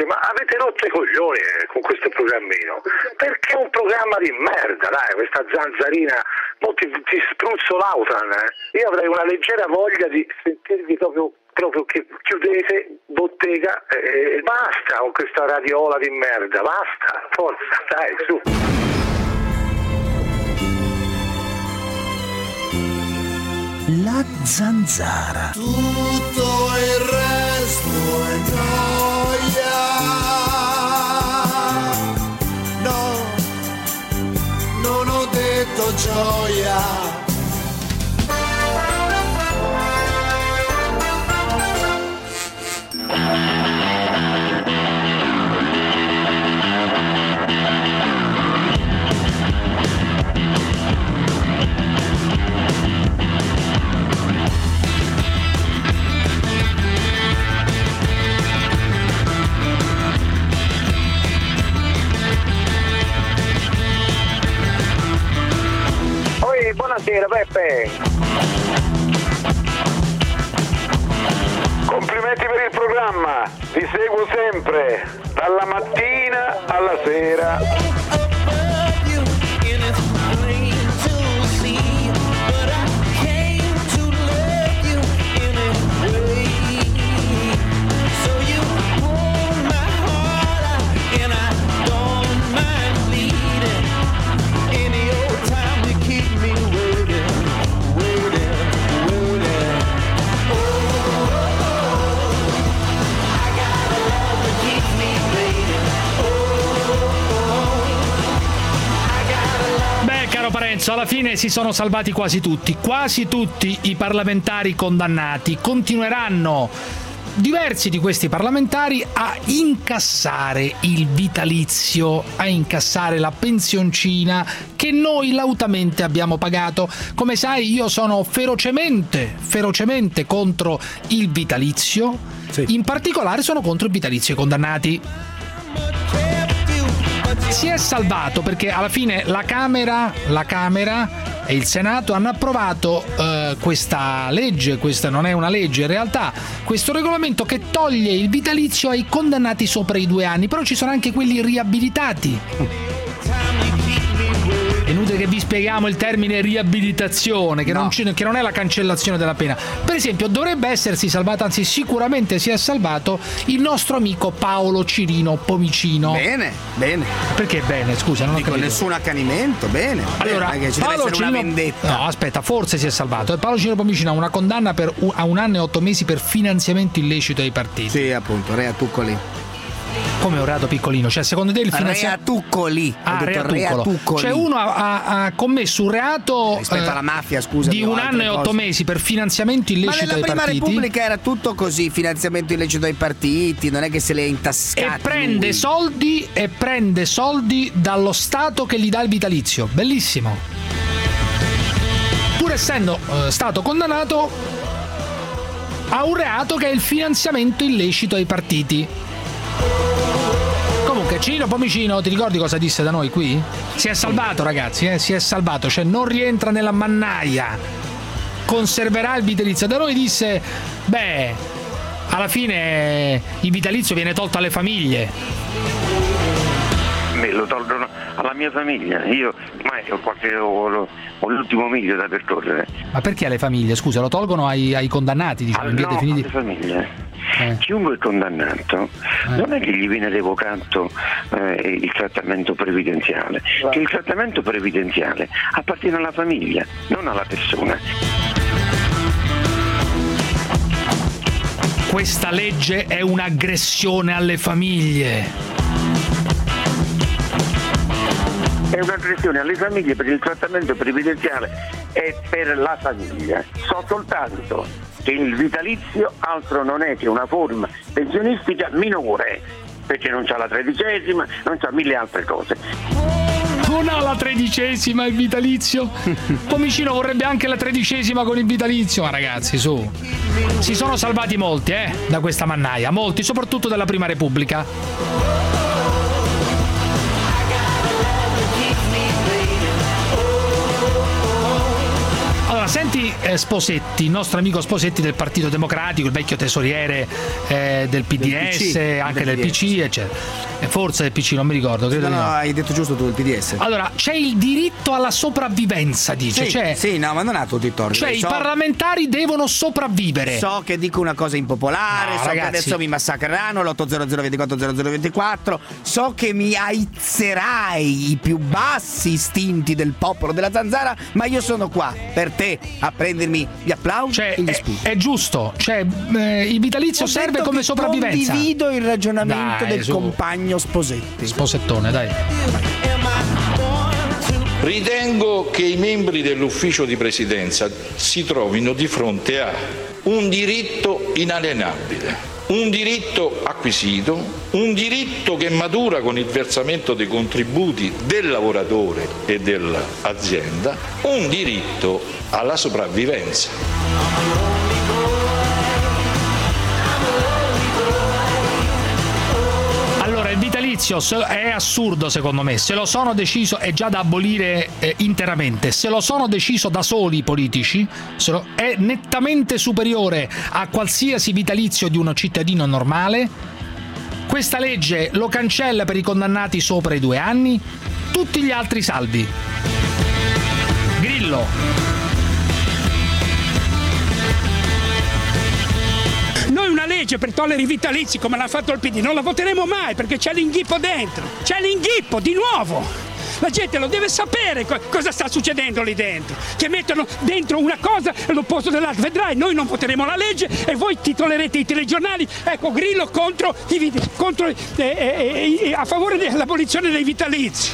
veramente, ma avete rotto i coglioni con questo programmino, perché è un programma di merda, dai, questa zanzarina, mo ti spruzzo l'Autran, io avrei una leggera voglia di sentirvi proprio che chiudete bottega e basta con questa radiola di merda, basta, forza, dai, su. La zanzara. Tutto il resto è gioia. No, non ho detto gioia. Buonasera Peppe. Complimenti per il programma, vi seguo sempre, dalla mattina alla sera. Parenzo, alla fine si sono salvati quasi tutti i parlamentari condannati. Continueranno diversi di questi parlamentari a incassare il vitalizio, a incassare la pensioncina che noi lautamente abbiamo pagato. Come sai, io sono ferocemente contro il vitalizio, sì. In particolare sono contro il vitalizio ai condannati. Si è salvato perché alla fine la Camera e il Senato hanno approvato questa legge, questa non è una legge in realtà, questo regolamento che toglie il vitalizio ai condannati sopra i 2 anni, però ci sono anche quelli riabilitati. È inutile che vi spieghiamo il termine riabilitazione, che, no. che non è la cancellazione della pena. Per esempio, dovrebbe essersi salvato, anzi sicuramente si è salvato, il nostro amico Paolo Cirino Pomicino. Bene. Perché bene? Scusa, non ho capito. Nessun accanimento, bene. Allora, ci Paolo deve essere Cirino, una vendetta. No, aspetta, forse si è salvato. Paolo Cirino Pomicino ha una condanna a 1 anno e 8 mesi per finanziamento illecito ai partiti. Sì, appunto, Rea Tuccoli. Come un reato piccolino? Cioè, secondo te il finanziamento... Rea Tuccoli. Cioè, uno ha commesso un reato rispetto alla mafia, scusa, di 1 anno e 8 mesi per finanziamento illecito ai partiti. Ma nella Prima Repubblica era tutto così, finanziamento illecito ai partiti, non è che se le è intascati. E prende soldi dallo Stato che gli dà il vitalizio. Bellissimo. Pur essendo stato condannato a un reato che è il finanziamento illecito ai partiti. Comunque Cirino Pomicino, ti ricordi cosa disse da noi qui? Si è salvato, ragazzi, si è salvato, cioè non rientra nella mannaia, conserverà il vitalizio. Da noi disse, alla fine il vitalizio viene tolto alle famiglie. Me lo tolgono alla mia famiglia, io ormai ho l'ultimo miglio da percorrere. Ma perché alle famiglie? Scusa, lo tolgono ai condannati, diciamo, in via definitiva? Alle famiglie. Chiunque è condannato non è che gli viene revocato il trattamento previdenziale, che il trattamento previdenziale appartiene alla famiglia, non alla persona. Questa legge è un'aggressione alle famiglie. È un'aggressione alle famiglie perché il trattamento previdenziale è per la famiglia. So soltanto che il vitalizio altro non è che una forma pensionistica minore, perché non c'ha la 13ª, non c'ha 1000 altre cose. Non ha la 13ª il vitalizio? Pomicino vorrebbe anche la 13ª con il vitalizio. Ma ragazzi, su, si sono salvati molti da questa mannaia, molti, soprattutto della Prima Repubblica. Allora, senti Senti Sposetti, il nostro amico Sposetti del Partito Democratico, il vecchio tesoriere del PDS, anche del PC, eccetera. Forse del PC, non mi ricordo, credo. No, hai detto giusto tu, il PDS. Allora, c'è il diritto alla sopravvivenza, dice. Sì, no, ma non ha tutto il torto. Cioè, i parlamentari devono sopravvivere. So che dico una cosa impopolare, so ragazzi, che adesso mi massacreranno, l'800240024, so che mi aizzerai i più bassi istinti del popolo della zanzara, ma io sono qua per te a prendermi gli applausi e gli sputi. È giusto, il vitalizio serve come sopravvivenza. Condivido il ragionamento del su. compagno Sposetti. Sposettone, dai. Ritengo che i membri dell'ufficio di presidenza si trovino di fronte a un diritto inalienabile, un diritto acquisito, un diritto che matura con il versamento dei contributi del lavoratore e dell'azienda, un diritto alla sopravvivenza. Il vitalizio è assurdo secondo me, se lo sono deciso è già da abolire interamente, se lo sono deciso da soli i politici è nettamente superiore a qualsiasi vitalizio di uno cittadino normale. Questa legge lo cancella per i condannati sopra i 2 anni, tutti gli altri salvi. Grillo. Noi una legge per togliere i vitalizi come l'ha fatto il PD non la voteremo mai perché c'è l'inghippo dentro, c'è l'inghippo di nuovo. La gente lo deve sapere cosa sta succedendo lì dentro, che mettono dentro una cosa all'opposto dell'altra. Vedrai, noi non voteremo la legge e voi titolerete i telegiornali, ecco, Grillo a favore dell'abolizione dei vitalizi.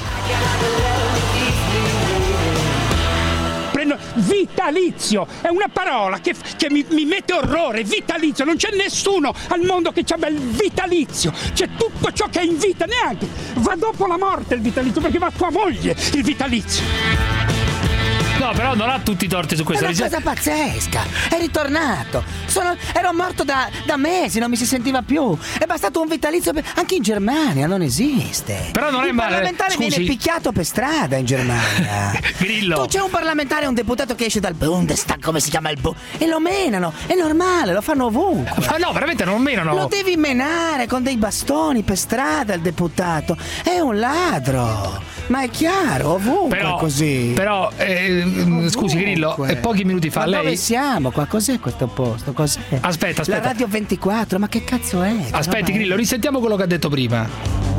Vitalizio è una parola che mi mette orrore. Vitalizio, non c'è nessuno al mondo che abbia il vitalizio, c'è tutto ciò che è in vita, neanche va dopo la morte il vitalizio, perché va a tua moglie il vitalizio. No, però non ha tutti i torti su questo. È una cosa pazzesca, è ritornato. Ero morto da mesi, non mi si sentiva più. È bastato un vitalizio anche in Germania non esiste. Però non è male. Il parlamentare viene picchiato per strada in Germania. Grillo. Tu c'è un parlamentare, un deputato che esce dal Bundestag, come si chiama e lo menano. È normale, lo fanno ovunque. Ma no, veramente non menano. Lo devi menare con dei bastoni per strada il deputato. È un ladro. Ma è chiaro, ovunque è così. Però scusi Grillo, pochi minuti fa ma dove siamo qua? Cos'è questo posto? Cos'è? Aspetta. La Radio 24, ma che cazzo è? Aspetti Grillo, risentiamo quello che ha detto prima.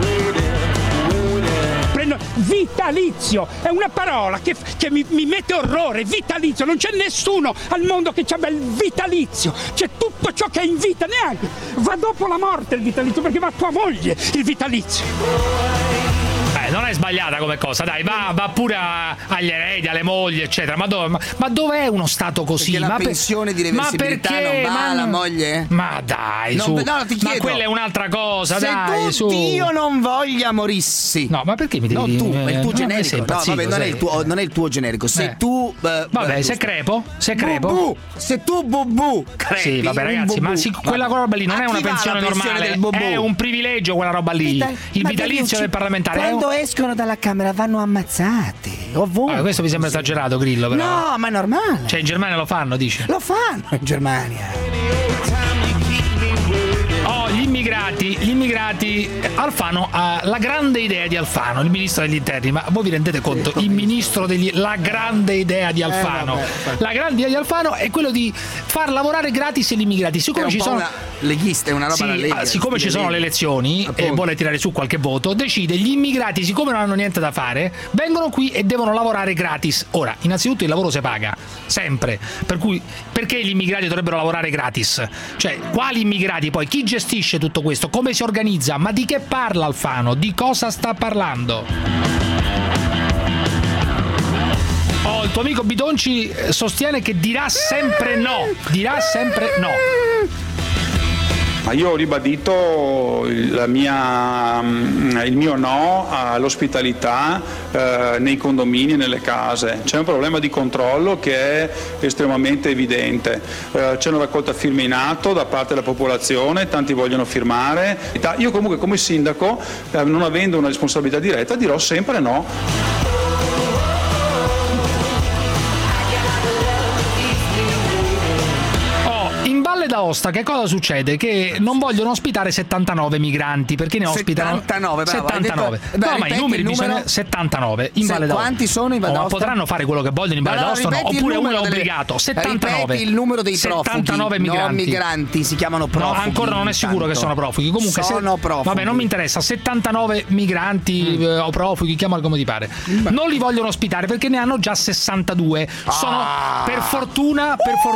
Vitalizio è una parola che mi mette orrore. Vitalizio, non c'è nessuno al mondo che abbia il vitalizio, c'è tutto ciò che è in vita, neanche va dopo la morte il vitalizio, perché va a tua moglie il vitalizio. Non è sbagliata come cosa, dai, va pure agli eredi, alle mogli, eccetera. Ma dov'è uno stato così? Perché la pensione di reversibilità non va alla moglie? Ma dai, su. No, ti chiedo. Ma quella è un'altra cosa, se dai, su. Io non voglia morissi. No, ma perché mi devi dire? No, tu, è il tuo generico. No, vabbè, non è il tuo generico. Se tu vabbè, se crepo. Se tu bubu crepi. Sì, vabbè, ragazzi, ma quella roba lì non è una pensione normale, è un privilegio quella roba lì. Il vitalizio del parlamentare quando escono dalla Camera vanno ammazzati ovunque. Questo mi sembra esagerato, Grillo, però. No, ma è normale. Cioè in Germania lo fanno, dici? Lo fanno in Germania. Gli immigrati Alfano ha la grande idea di Alfano, il ministro degli interni, ma voi vi rendete conto? Il ministro la grande idea di Alfano. La grande idea di Alfano è quello di far lavorare gratis gli immigrati. Siccome ci sono leghista, è una roba da Lega. Siccome ci sono le elezioni e vuole tirare su qualche voto, decide gli immigrati, siccome non hanno niente da fare, vengono qui e devono lavorare gratis. Ora, innanzitutto il lavoro si paga sempre, per cui perché gli immigrati dovrebbero lavorare gratis? Cioè, quali immigrati poi? Chi gestisce tutto questo? Come si organizza? Ma di che parla Alfano? Di cosa sta parlando? Il tuo amico Bidonci sostiene che dirà sempre no. Ma io ho ribadito il mio no all'ospitalità nei condomini e nelle case. C'è un problema di controllo che è estremamente evidente. C'è una raccolta firme in atto da parte della popolazione, tanti vogliono firmare. Io comunque come sindaco, non avendo una responsabilità diretta, dirò sempre no. d'Aosta che cosa succede? Che non vogliono ospitare 79 migranti perché ne ospitano 79, bravo, 79. Detto, no, ma i numeri bisogna 79 in Valle d'Aosta. Quanti sono in Valle d'Aosta? Potranno fare quello che vogliono in Valle d'Aosta, no? Oppure uno è obbligato. 79. Ripeti il numero dei profughi. 79 migranti. No, migranti, si chiamano profughi. No, ancora non è sicuro che sono profughi. Comunque sono profughi. Vabbè, non mi interessa. 79 migranti o profughi, chiamali come ti pare. Non li vogliono ospitare perché ne hanno già 62. Sono per fortuna.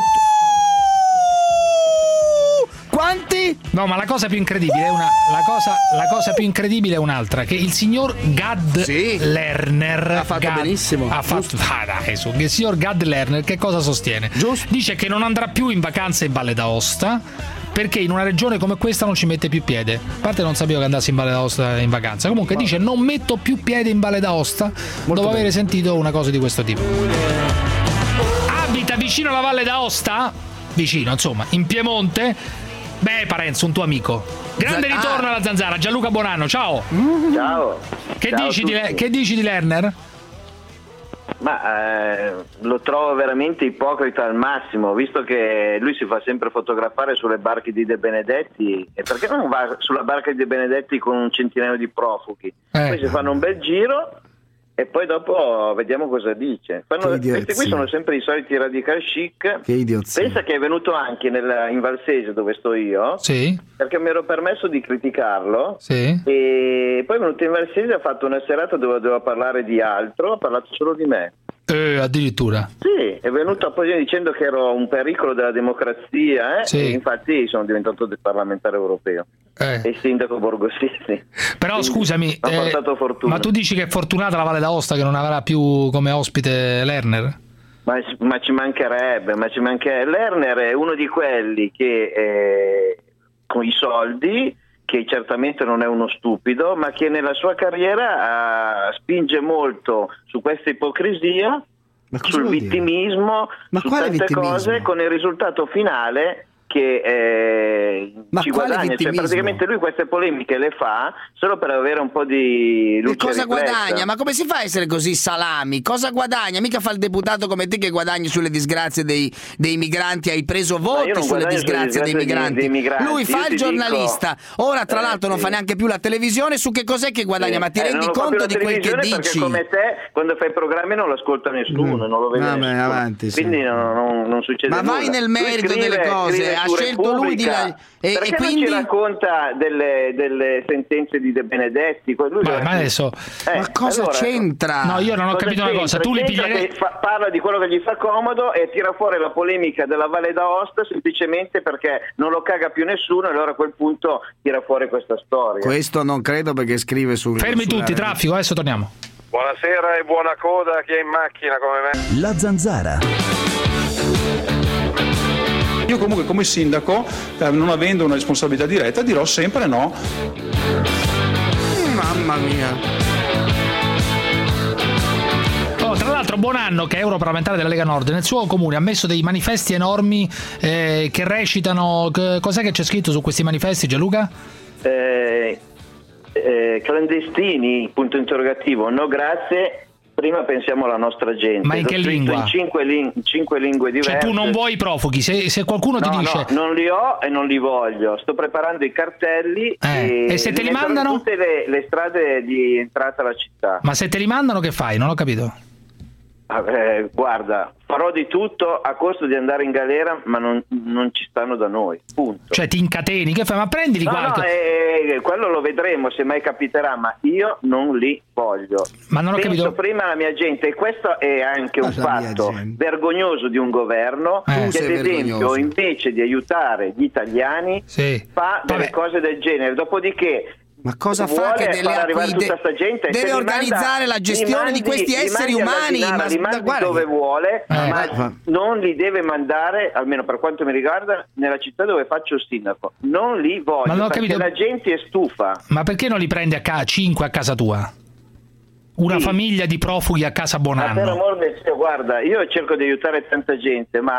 Quanti? No, ma la cosa più incredibile è la cosa più incredibile è un'altra, che il signor Gad Lerner ha fatto benissimo. Il signor Gad Lerner che cosa sostiene? Giusto. Dice che non andrà più in vacanza in Valle d'Aosta perché in una regione come questa non ci mette più piede. A parte non sapevo che andassi in Valle d'Aosta in vacanza. Comunque dice non metto più piede in Valle d'Aosta dopo aver sentito una cosa di questo tipo. Abita vicino alla Valle d'Aosta? Vicino, insomma, in Piemonte. Beh, Parenzo, un tuo amico. Grande ritorno alla Zanzara. Gianluca Bonanno, ciao. Ciao. Che dici di Lerner? Ma lo trovo veramente ipocrita al massimo, visto che lui si fa sempre fotografare sulle barche di De Benedetti, e perché non va sulla barca di De Benedetti con un centinaio di profughi? Poi si fanno un bel giro e poi dopo vediamo cosa dice. Questi qui sono sempre i soliti radical chic. Che idiozia. Pensa che è venuto anche in Valsese, dove sto io, sì, perché mi ero permesso di criticarlo, sì, e poi è venuto in Valsese e ha fatto una serata dove doveva parlare di altro, ha parlato solo di me. Addirittura. Sì, è venuto apposta dicendo che ero un pericolo della democrazia, sì. E infatti sono diventato parlamentare europeo e sindaco Borgosini. Però quindi scusami, ho portato fortuna. ma tu dici che è fortunata la Valle d'Aosta che non avrà più come ospite Lerner? Ma ci mancherebbe, Lerner è uno di quelli che con i soldi, che certamente non è uno stupido, ma che nella sua carriera spinge molto su questa ipocrisia, sul vittimismo, su tante cose, con il risultato finale che ci guadagna. Cioè, praticamente lui queste polemiche le fa solo per avere un po' di luce. E cosa guadagna? Ma come si fa a essere così salami? Cosa guadagna? Mica fa il deputato come te che guadagni sulle disgrazie dei migranti. Hai preso voti sulle disgrazie dei migranti. Lui fa il giornalista. Ora tra l'altro non fa neanche più la televisione. Su che cos'è che guadagna? Ma ti rendi conto di quel che dici? Perché come te quando fai programmi non lo ascolta nessuno, non lo vede nessuno. Avanti, quindi non succede nulla. Ma vai nel merito delle cose. Ha scelto lui di perché quindi non ci racconta delle sentenze di De Benedetti? Ma adesso ma cosa c'entra? No, io non ho capito una cosa. Tu li piglieresti? Parla di quello che gli fa comodo e tira fuori la polemica della Valle d'Aosta semplicemente perché non lo caga più nessuno, e allora a quel punto tira fuori questa storia. Questo non credo, perché scrive fermi tutti, traffico, adesso torniamo. Buonasera e buona coda a chi è in macchina come me. La Zanzara. Io comunque come sindaco, non avendo una responsabilità diretta, dirò sempre no. Mamma mia. Tra l'altro Bonanno, che è europarlamentare della Lega Nord, nel suo comune ha messo dei manifesti enormi che recitano. Cos'è che c'è scritto su questi manifesti, Gianluca? Clandestini, punto interrogativo, no grazie. Prima pensiamo alla nostra gente. Ma in che lingua? In cinque lingue diverse. Cioè tu non vuoi i profughi? Se qualcuno ti dice... No, non li ho e non li voglio. Sto preparando i cartelli e se te li mandano? Tutte le strade di entrata alla città. Ma se te li mandano che fai? Non ho capito. Guarda, farò di tutto a costo di andare in galera, ma non ci stanno da noi, punto. Cioè ti incateni, che fai? Ma prendili quello lo vedremo se mai capiterà, ma io non li voglio. Ma non ho capito. Prima la mia gente, e questo è anche un fatto vergognoso di un governo che ad esempio invece di aiutare gli italiani fa delle cose del genere, dopodiché ma cosa fa che deve organizzare la gestione di questi esseri umani? Dove vuole, ma non li deve mandare, almeno per quanto mi riguarda, nella città dove faccio il sindaco. Non li voglio, perché la gente è stufa. Ma perché non li prendi a 5 a casa tua? Una famiglia di profughi a casa Bonanno. Ma per amor del cielo, guarda, io cerco di aiutare tanta gente, ma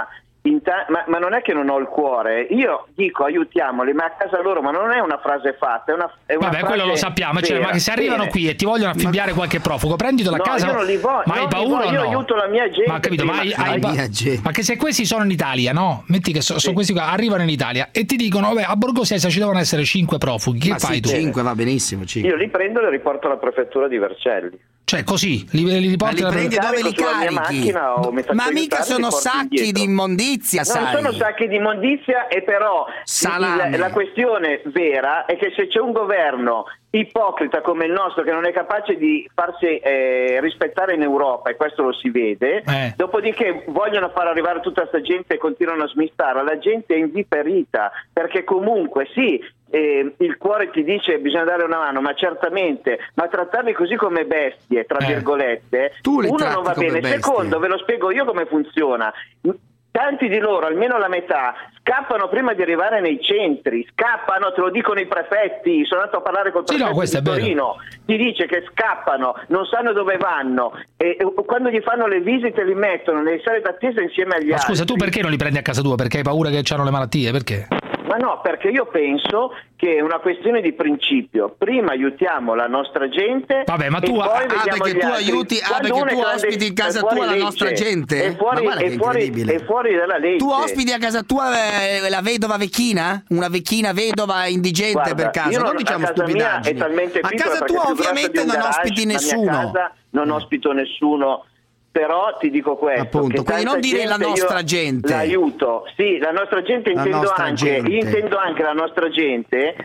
ma non è che non ho il cuore, io dico aiutiamoli, ma a casa loro, ma non è una frase fatta, è una vabbè, frase quello lo sappiamo, cioè, ma che se arrivano qui e ti vogliono affibbiare qualche profugo, prenditelo a casa. Io non li voglio, ma hai paura o no? Io aiuto la mia gente. Ma capito, ma che se questi sono in Italia, no? Metti che sono questi qua, arrivano in Italia e ti dicono, vabbè, a Borgo Sesa ci devono essere 5 profughi, che fai tu? 5 va benissimo, 5. Io li prendo e li riporto alla prefettura di Vercelli. Cioè così, li riporti ma li prendi dove li carichi? Ma mica sono sacchi di immondizia, sai? Non sono sacchi di immondizia, e però la questione vera è che se c'è un governo ipocrita come il nostro, che non è capace di farsi rispettare in Europa, e questo lo si vede, dopodiché vogliono far arrivare tutta questa gente e continuano a smistarla, la gente è inviperita, perché comunque sì, il cuore ti dice bisogna dare una mano, ma certamente, ma trattarli così come bestie, tra virgolette, uno non va bene. Secondo, ve lo spiego io come funziona. Tanti di loro, almeno la metà, scappano prima di arrivare nei centri, scappano, te lo dicono i prefetti, sono andato a parlare col prefetto di Torino, ti dice che scappano, non sanno dove vanno, e quando gli fanno le visite li mettono nelle sale d'attesa insieme agli altri. Scusa, tu perché non li prendi a casa tua? Perché hai paura che hanno le malattie? Perché? Ma no, perché io penso che è una questione di principio. Prima aiutiamo la nostra gente. Vabbè, ma tu, perché tu aiuti, perché tu ospiti in casa tua la nostra gente. È fuori dalla legge. Tu ospiti a casa tua la vedova vecchina? Una vecchina vedova indigente. Guarda, per caso? Non diciamo stupidaggini. A casa tua ovviamente non ospiti nessuno. Non ospito nessuno. Però ti dico questo, appunto, quindi non dire la nostra gente. L'aiuto, sì, la nostra gente, intendo anche la nostra gente,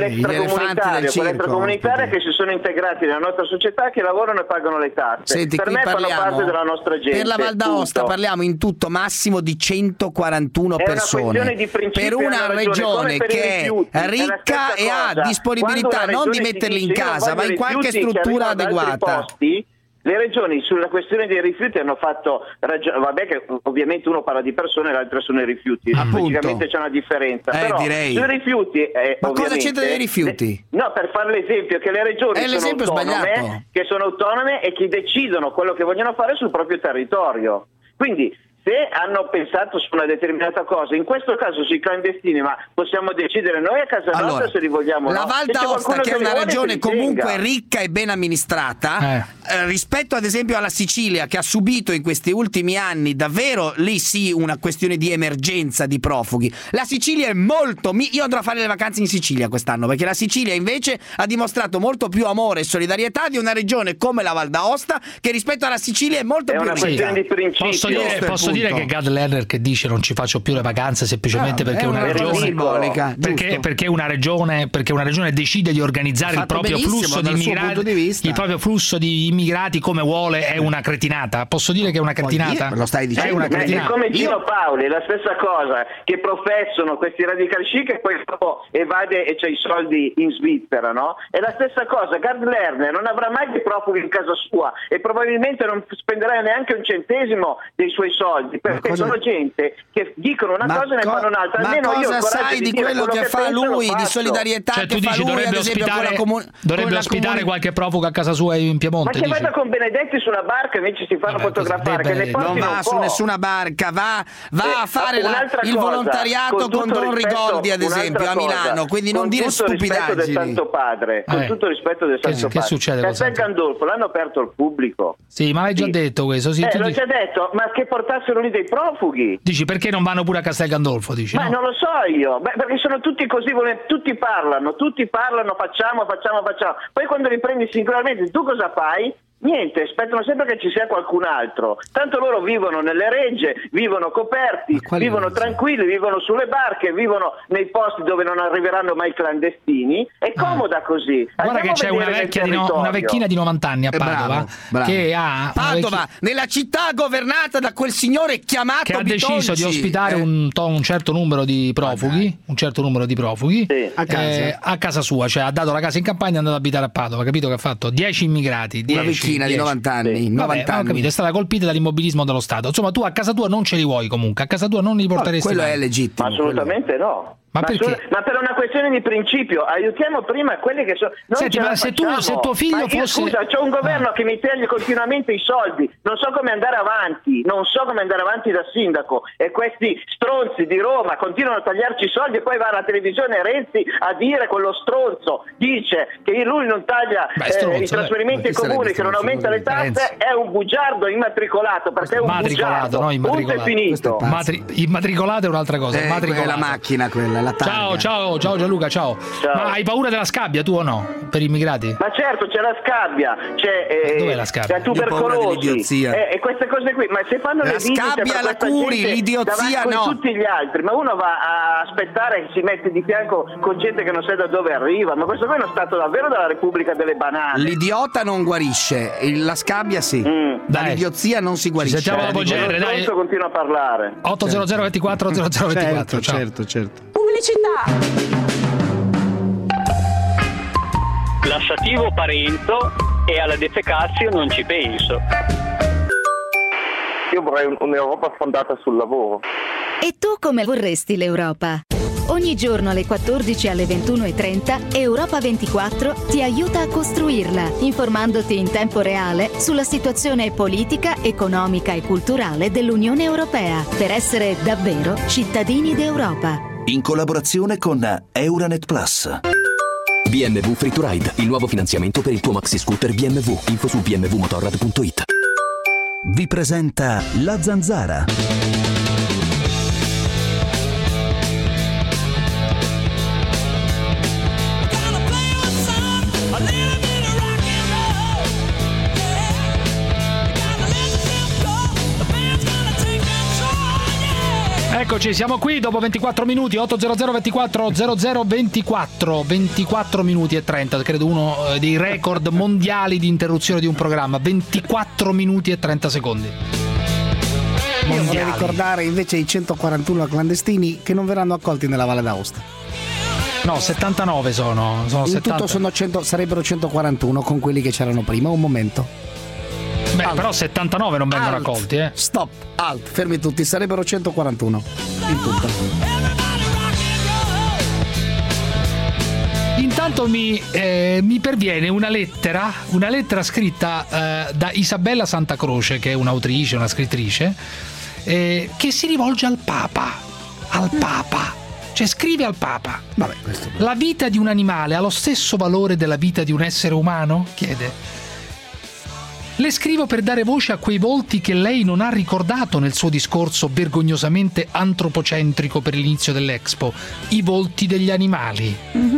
quell'extracomunitaria che si sono integrati nella nostra società, che lavorano e pagano le tasse. Senti, per me fanno parte della nostra gente. Per la Val d'Aosta parliamo in tutto massimo di 141 persone. Per una regione che è ricca e ha disponibilità non di metterli in casa, ma in qualche struttura adeguata. Le regioni sulla questione dei rifiuti hanno fatto vabbè, che ovviamente uno parla di persone e l'altro sono i rifiuti, logicamente c'è una differenza, però direi. Sui rifiuti ma cosa c'entra dei rifiuti? No, per fare l'esempio che le regioni sono autonome e che decidono quello che vogliono fare sul proprio territorio, quindi se hanno pensato su una determinata cosa, in questo caso sui clandestini, ma possiamo decidere noi a casa nostra se li vogliamo. La Val d'Aosta, che è una regione comunque ricca e ben amministrata, rispetto ad esempio alla Sicilia, che ha subito in questi ultimi anni davvero lì sì una questione di emergenza di profughi. La Sicilia è molto... Io andrò a fare le vacanze in Sicilia quest'anno, perché la Sicilia invece ha dimostrato molto più amore e solidarietà di una regione come la Val d'Aosta, che rispetto alla Sicilia è molto più questione di principio. Posso dire che Gad Lerner che dice non ci faccio più le vacanze semplicemente perché una regione perché una regione decide di organizzare il proprio flusso di immigrati come vuole, è una cretinata. Posso dire che è una cretinata? Lo stai dicendo? È una cretinata. È come Gino Paoli, la stessa cosa, che professano questi radical chic e poi dopo evade e c'ha i soldi in Svizzera, no? È la stessa cosa. Gad Lerner non avrà mai dei profughi in casa sua e probabilmente non spenderà neanche un centesimo dei suoi soldi, perché sono gente che dicono una cosa e ne fanno un'altra. Almeno io cosa sai di quello che fa lui, di solidarietà, cioè, che tu dici, fa lui, ad esempio, dovrebbe ospitare qualche profugo a casa sua in Piemonte? Ma che vada con Benedetti sulla barca invece si fanno fotografare, che non va su nessuna barca, va a fare il volontariato con Don Rigoldi, ad esempio, a Milano, quindi non dire stupidaggini. Con tutto il rispetto del Santo Padre. Che succede? Castel Gandolfo l'hanno aperto al pubblico. Sì, ma l'hai già detto questo. Sì, l'ho già detto, ma che portassero lì dei profughi. Dici perché non vanno pure a Castel Gandolfo? Dici, ma non lo so io, perché sono tutti così, tutti parlano, facciamo. Poi quando li prendi singolarmente, tu cosa fai? Niente, aspettano sempre che ci sia qualcun altro. Tanto loro vivono nelle regge, vivono coperti, vivono tranquilli, vivono sulle barche, vivono nei posti dove non arriveranno mai clandestini. È comoda così. Guarda che c'è una vecchina di 90 anni a Padova, che ha Padova, nella città governata da quel signore chiamato che ha deciso di ospitare un certo numero di profughi, a casa sua, cioè ha dato la casa in campagna e è andato ad abitare a Padova, capito che ha fatto? 10 immigrati, 10 di 90 anni, sì. 90 anni. Ho capito, è stata colpita dall'immobilismo dello Stato. Insomma, tu a casa tua non ce li vuoi comunque, a casa tua non li porteresti quello mai. È legittimo. Assolutamente no. Ma perché? Ma per una questione di principio, aiutiamo prima quelli che sono. Senti, ma se tuo figlio fosse. Scusa, c'è un governo che mi taglia continuamente i soldi, non so come andare avanti da sindaco, e questi stronzi di Roma continuano a tagliarci i soldi, e poi va alla televisione Renzi a dire, quello stronzo dice che lui non taglia i trasferimenti ai comuni, che non aumenta le tasse, è un bugiardo immatricolato, perché è un bugiardo, no, punto e finito. Immatricolato è un'altra cosa, è la macchina quella. Ciao Gianluca, ciao. Ma hai paura della scabbia tu o no? Per immigrati? Ma certo, c'è la scabbia, dov'è la scabbia? c'è la tubercolosi e queste cose qui. Ma se fanno la le visite scabbia la curi, l'idiozia no. Con tutti gli altri, ma uno va a aspettare che si mette di fianco con gente che non sa da dove arriva. Ma questo qui è uno stato davvero della Repubblica delle Banane. L'idiota non guarisce, la scabbia sì. Dall'idiozia non si guarisce. Sentiamo dopo genere, dai. Continua a parlare. 800 24 0024. Certo. Lassativo parento e alla defecazio non ci penso. Io vorrei un'Europa fondata sul lavoro. E tu come vorresti l'Europa? Ogni giorno alle 14 e alle 21:30 Europa 24 ti aiuta a costruirla, informandoti in tempo reale sulla situazione politica, economica e culturale dell'Unione Europea, per essere davvero cittadini d'Europa. In collaborazione con Euranet Plus. BMW Free to Ride, il nuovo finanziamento per il tuo maxi scooter BMW. Info su bmwmotorrad.it. Vi presenta La Zanzara. Eccoci, siamo qui dopo 24 minuti, 800 24 0024, 24 minuti e 30, credo uno dei record mondiali di interruzione di un programma, 24 minuti e 30 secondi. Io vorrei ricordare invece i 141 clandestini che non verranno accolti nella Valle d'Aosta. No, 79 sono in 70. Tutto sarebbero 141 con quelli che c'erano prima, un momento. Beh, però 79 non vengono accolti, Stop, fermi tutti, sarebbero 141 in tutto. Intanto mi perviene una lettera scritta da Isabella Santacroce, che è un'autrice, una scrittrice, che si rivolge al Papa. Cioè scrive al Papa. Vabbè, la vita di un animale ha lo stesso valore della vita di un essere umano? Chiede. Le scrivo per dare voce a quei volti che lei non ha ricordato nel suo discorso vergognosamente antropocentrico per l'inizio dell'Expo, i volti degli animali.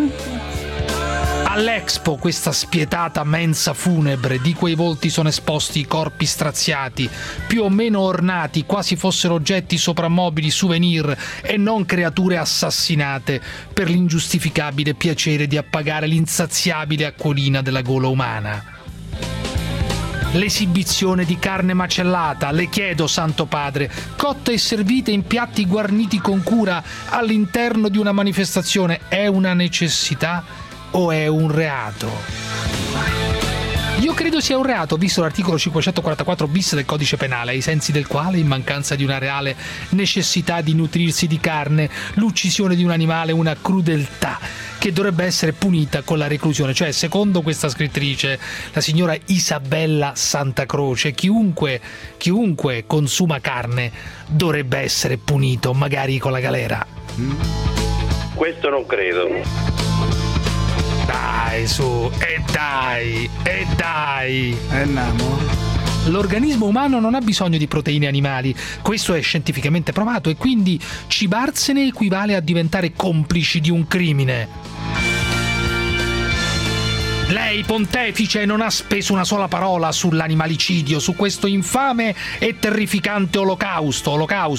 All'Expo, questa spietata mensa funebre, di quei volti sono esposti i corpi straziati, più o meno ornati, quasi fossero oggetti soprammobili, souvenir e non creature assassinate per l'ingiustificabile piacere di appagare l'insaziabile acquolina della gola umana. L'esibizione di carne macellata, le chiedo, Santo Padre, cotta e servita in piatti guarniti con cura all'interno di una manifestazione, è una necessità o è un reato? Io credo sia un reato, visto l'articolo 544 bis del codice penale, ai sensi del quale, in mancanza di una reale necessità di nutrirsi di carne, l'uccisione di un animale è una crudeltà che dovrebbe essere punita con la reclusione. Cioè, secondo questa scrittrice, la signora Isabella Santacroce, chiunque consuma carne dovrebbe essere punito, magari con la galera. Questo non credo. Dai, su, e dai. Andiamo. L'organismo umano non ha bisogno di proteine animali, questo è scientificamente provato, e quindi cibarsene equivale a diventare complici di un crimine. Lei, pontefice, non ha speso una sola parola sull'animalicidio, su questo infame e terrificante olocausto,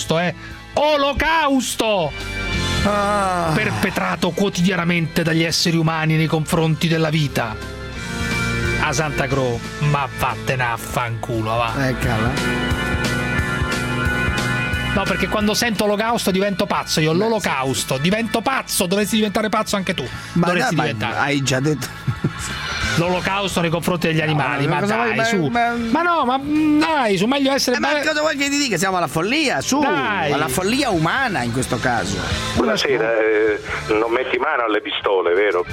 perpetrato quotidianamente dagli esseri umani nei confronti della vita. A Santa Croce, ma vattene a fanculo, va. No, perché quando sento olocausto divento pazzo. Io l'olocausto divento pazzo. Dovresti diventare pazzo anche tu. Ma hai già detto. l'olocausto nei confronti degli animali. Ma dai, su. Dai, su, meglio essere. Ma cosa vuoi che ti dica? Siamo alla follia, su, dai. alla follia umana in questo caso. Buonasera, non metti mano alle pistole, vero?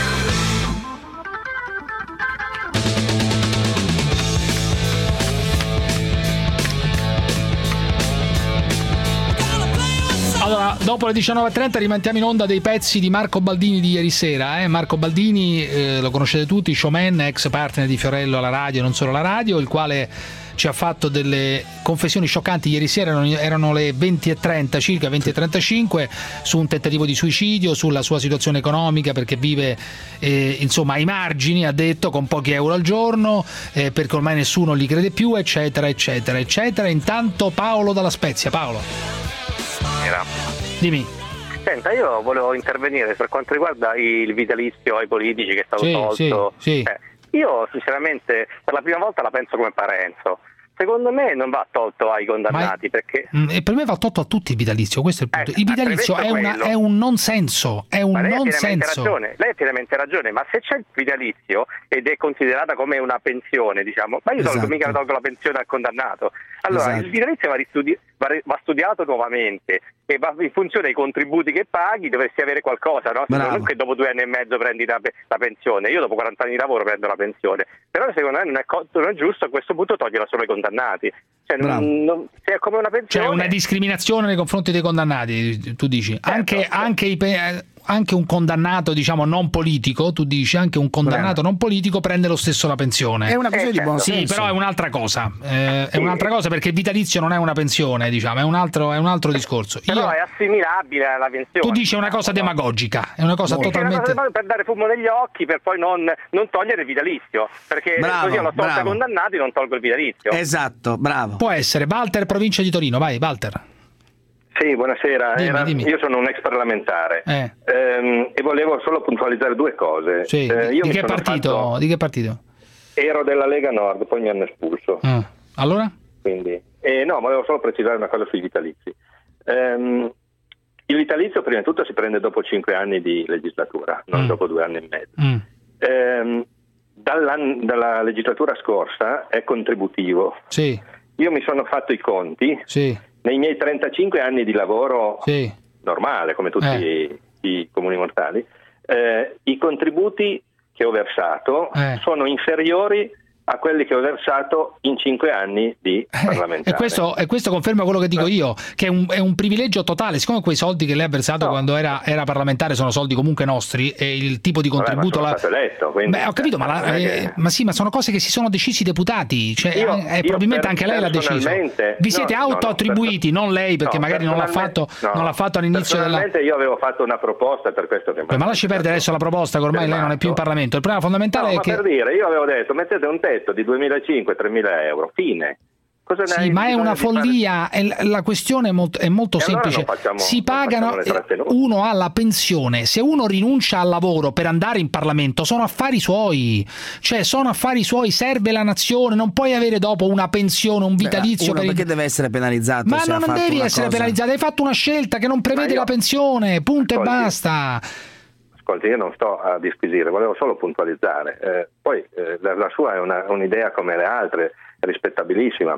Allora, dopo le 19.30 rimettiamo in onda dei pezzi di Marco Baldini di ieri sera. Marco Baldini, lo conoscete tutti, showman, ex partner di Fiorello alla radio e non solo alla radio, il quale ci ha fatto delle confessioni scioccanti. Ieri sera erano le 20.30, circa 20.35, su un tentativo di suicidio, sulla sua situazione economica, perché vive insomma ai margini, ha detto, con pochi euro al giorno, perché ormai nessuno gli crede più, eccetera eccetera eccetera. Intanto Paolo dalla Spezia. Paolo, dimmi. Senta, io volevo intervenire per quanto riguarda il vitalizio ai politici che è stato tolto. Sì. Io sinceramente per la prima volta la penso come Parenzo. Secondo me non va tolto ai condannati, perché per me va tolto a tutti il vitalizio, questo è il punto. Il vitalizio è un non senso, è un non senso. Lei ha pienamente ragione, ma se c'è il vitalizio ed è considerata come una pensione, diciamo, ma io mica tolgo la pensione al condannato. Allora il vitalizio va studiato nuovamente e va in funzione dei contributi che paghi, dovresti avere qualcosa, no? Non che dopo 2 anni e mezzo prendi la pensione. Io dopo 40 anni di lavoro prendo la pensione, però secondo me non è giusto a questo punto toglierla solo ai condannati. Cioè, se è come una pensione, c'è una discriminazione nei confronti dei condannati, tu dici. Anche un condannato, diciamo, non politico, tu dici, anche un condannato non politico prende lo stesso la pensione. È una questione di buon senso. Sì, però è un'altra cosa. È un'altra cosa, perché il vitalizio non è una pensione, diciamo, è un altro discorso. Però è assimilabile alla pensione. Tu dici è una cosa demagogica, è una cosa totalmente. È una cosa per dare fumo negli occhi, per poi non togliere il vitalizio, perché così l'ho tolto ai condannati, non tolgo il vitalizio. Esatto, bravo. Può essere. Walter, provincia di Torino, vai, Walter. Sì, buonasera. Dimmi. Io sono un ex parlamentare e volevo solo puntualizzare 2 cose. Sì. Di che partito? Ero della Lega Nord, poi mi hanno espulso. Allora? Quindi, no, volevo solo precisare una cosa sui vitalizi. Il vitalizio prima di tutto si prende dopo 5 anni di legislatura, non dopo 2 anni e mezzo. Dalla legislatura scorsa è contributivo. Sì. Io mi sono fatto i conti. Sì. Nei miei 35 anni di lavoro normale, come tutti i comuni mortali, i contributi che ho versato sono inferiori a quelli che ho versato in 5 anni di parlamentare. E questo conferma quello che dico io, che è un privilegio totale. Siccome quei soldi che lei ha versato quando era parlamentare sono soldi comunque nostri, e il tipo di contributo ma sono stato eletto, quindi, ho capito, ma sono cose che si sono decisi i deputati, cioè, probabilmente anche lei l'ha deciso. Vi siete auto-attribuiti, non lei, perché magari non l'ha fatto all'inizio personalmente io avevo fatto una proposta per questo che ma lasci perdere adesso la proposta, che ormai lei non è più in Parlamento. Il problema fondamentale è che, per dire, io avevo detto mettete un di 2.500-3.000 euro, fine. Sì, ma è una follia. La questione è molto semplice. Si pagano, uno ha la pensione, se uno rinuncia al lavoro per andare in Parlamento sono affari suoi, serve la nazione, non puoi avere dopo una pensione, un vitalizio. Perché deve essere penalizzato? Ma non devi essere penalizzato, hai fatto una scelta che non prevede la pensione, punto e basta. Ascolti, io non sto a disquisire, volevo solo puntualizzare. Poi la sua è un'idea come le altre, rispettabilissima.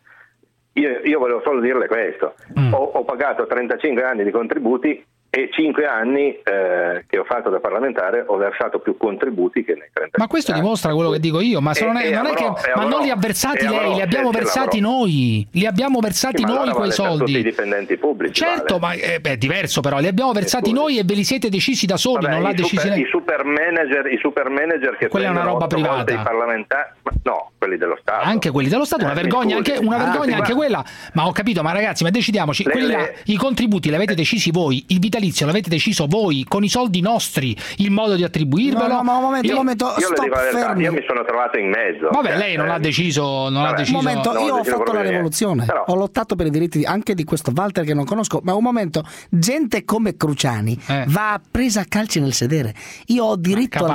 Io volevo solo dirle questo. Ho pagato 35 anni di contributi e 5 anni che ho fatto da parlamentare ho versato più contributi che nei 35 Ma questo dimostra quello che dico io, ma non li ha versati lei, li abbiamo versati noi. Li abbiamo versati noi quei soldi. Tutti i dipendenti pubblici. Certo, ma è diverso, però li abbiamo versati noi e ve li siete decisi da soli, non l'ha decisi lei. I super manager che quella è una roba privata. I parlamentari, no, quelli dello Stato. Anche quelli dello Stato, una vergogna anche quella. Ma ho capito, ma ragazzi, ma decidiamoci, i contributi li avete decisi voi, il vitalizio l'avete deciso voi con i soldi nostri, il modo di attribuirvelo. No, un momento, io le dico la verità, io mi sono trovato in mezzo. Vabbè, lei non l'ha deciso, un momento, io ho fatto la rivoluzione, ho lottato per i diritti anche di questo Walter che non conosco, ma un momento, gente come Cruciani va presa a calci nel sedere. Io ho diritto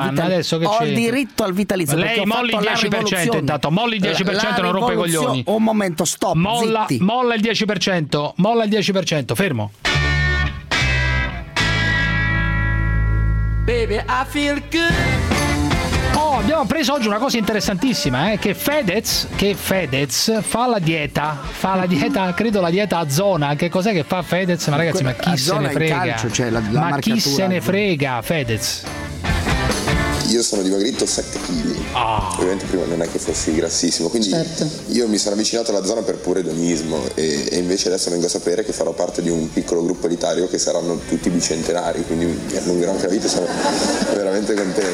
al vitalizio. Lei molli il 10%, intanto molli il 10%, non rompe i coglioni. Un momento, stop, molla il 10%, fermo. Baby, I feel good. Abbiamo preso oggi una cosa interessantissima, che Fedez fa la dieta, credo la dieta a zona. Che cos'è che fa Fedez? Ma ragazzi, ma chi se ne frega? Calcio, cioè ma chi se ne frega, Fedez? Io sono dimagrito 7 kg, ovviamente prima non è che fossi grassissimo, quindi io mi sono avvicinato alla zona per puro edonismo e invece adesso vengo a sapere che farò parte di un piccolo gruppo elitario che saranno tutti bicentenari, quindi mi allungherò anche la vita, sono veramente contento.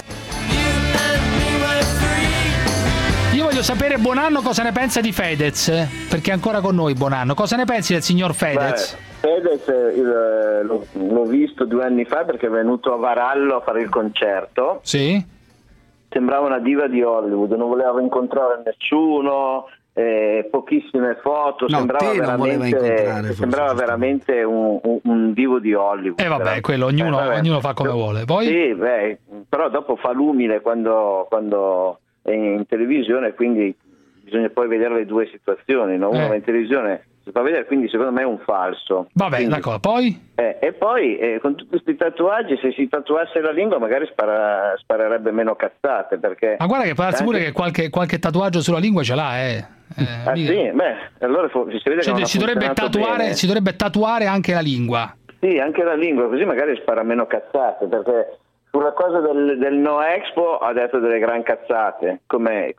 Io voglio sapere Buonanno cosa ne pensa di Fedez, perché è ancora con noi Buonanno. Cosa ne pensi del signor Fedez? Fedez l'ho visto 2 anni fa perché è venuto a Varallo a fare il concerto. Sì. Sembrava una diva di Hollywood, non voleva incontrare nessuno, pochissime foto, sembrava veramente un divo di Hollywood. E vabbè, quello ognuno fa come vuole. Poi? Sì, però dopo fa l'umile quando è in televisione, quindi bisogna poi vedere le due situazioni, no? Uno va in televisione, si fa vedere, quindi secondo me è un falso. Vabbè, quindi, d'accordo, poi? E poi con tutti questi tatuaggi, se si tatuasse la lingua magari sparerebbe meno cazzate, perché... Ma guarda che può darsi pure che qualche tatuaggio sulla lingua ce l'ha, sì, allora si vede che si dovrebbe tatuare anche la lingua. Sì, anche la lingua, così magari spara meno cazzate, perché sulla cosa del No Expo ha detto delle gran cazzate, come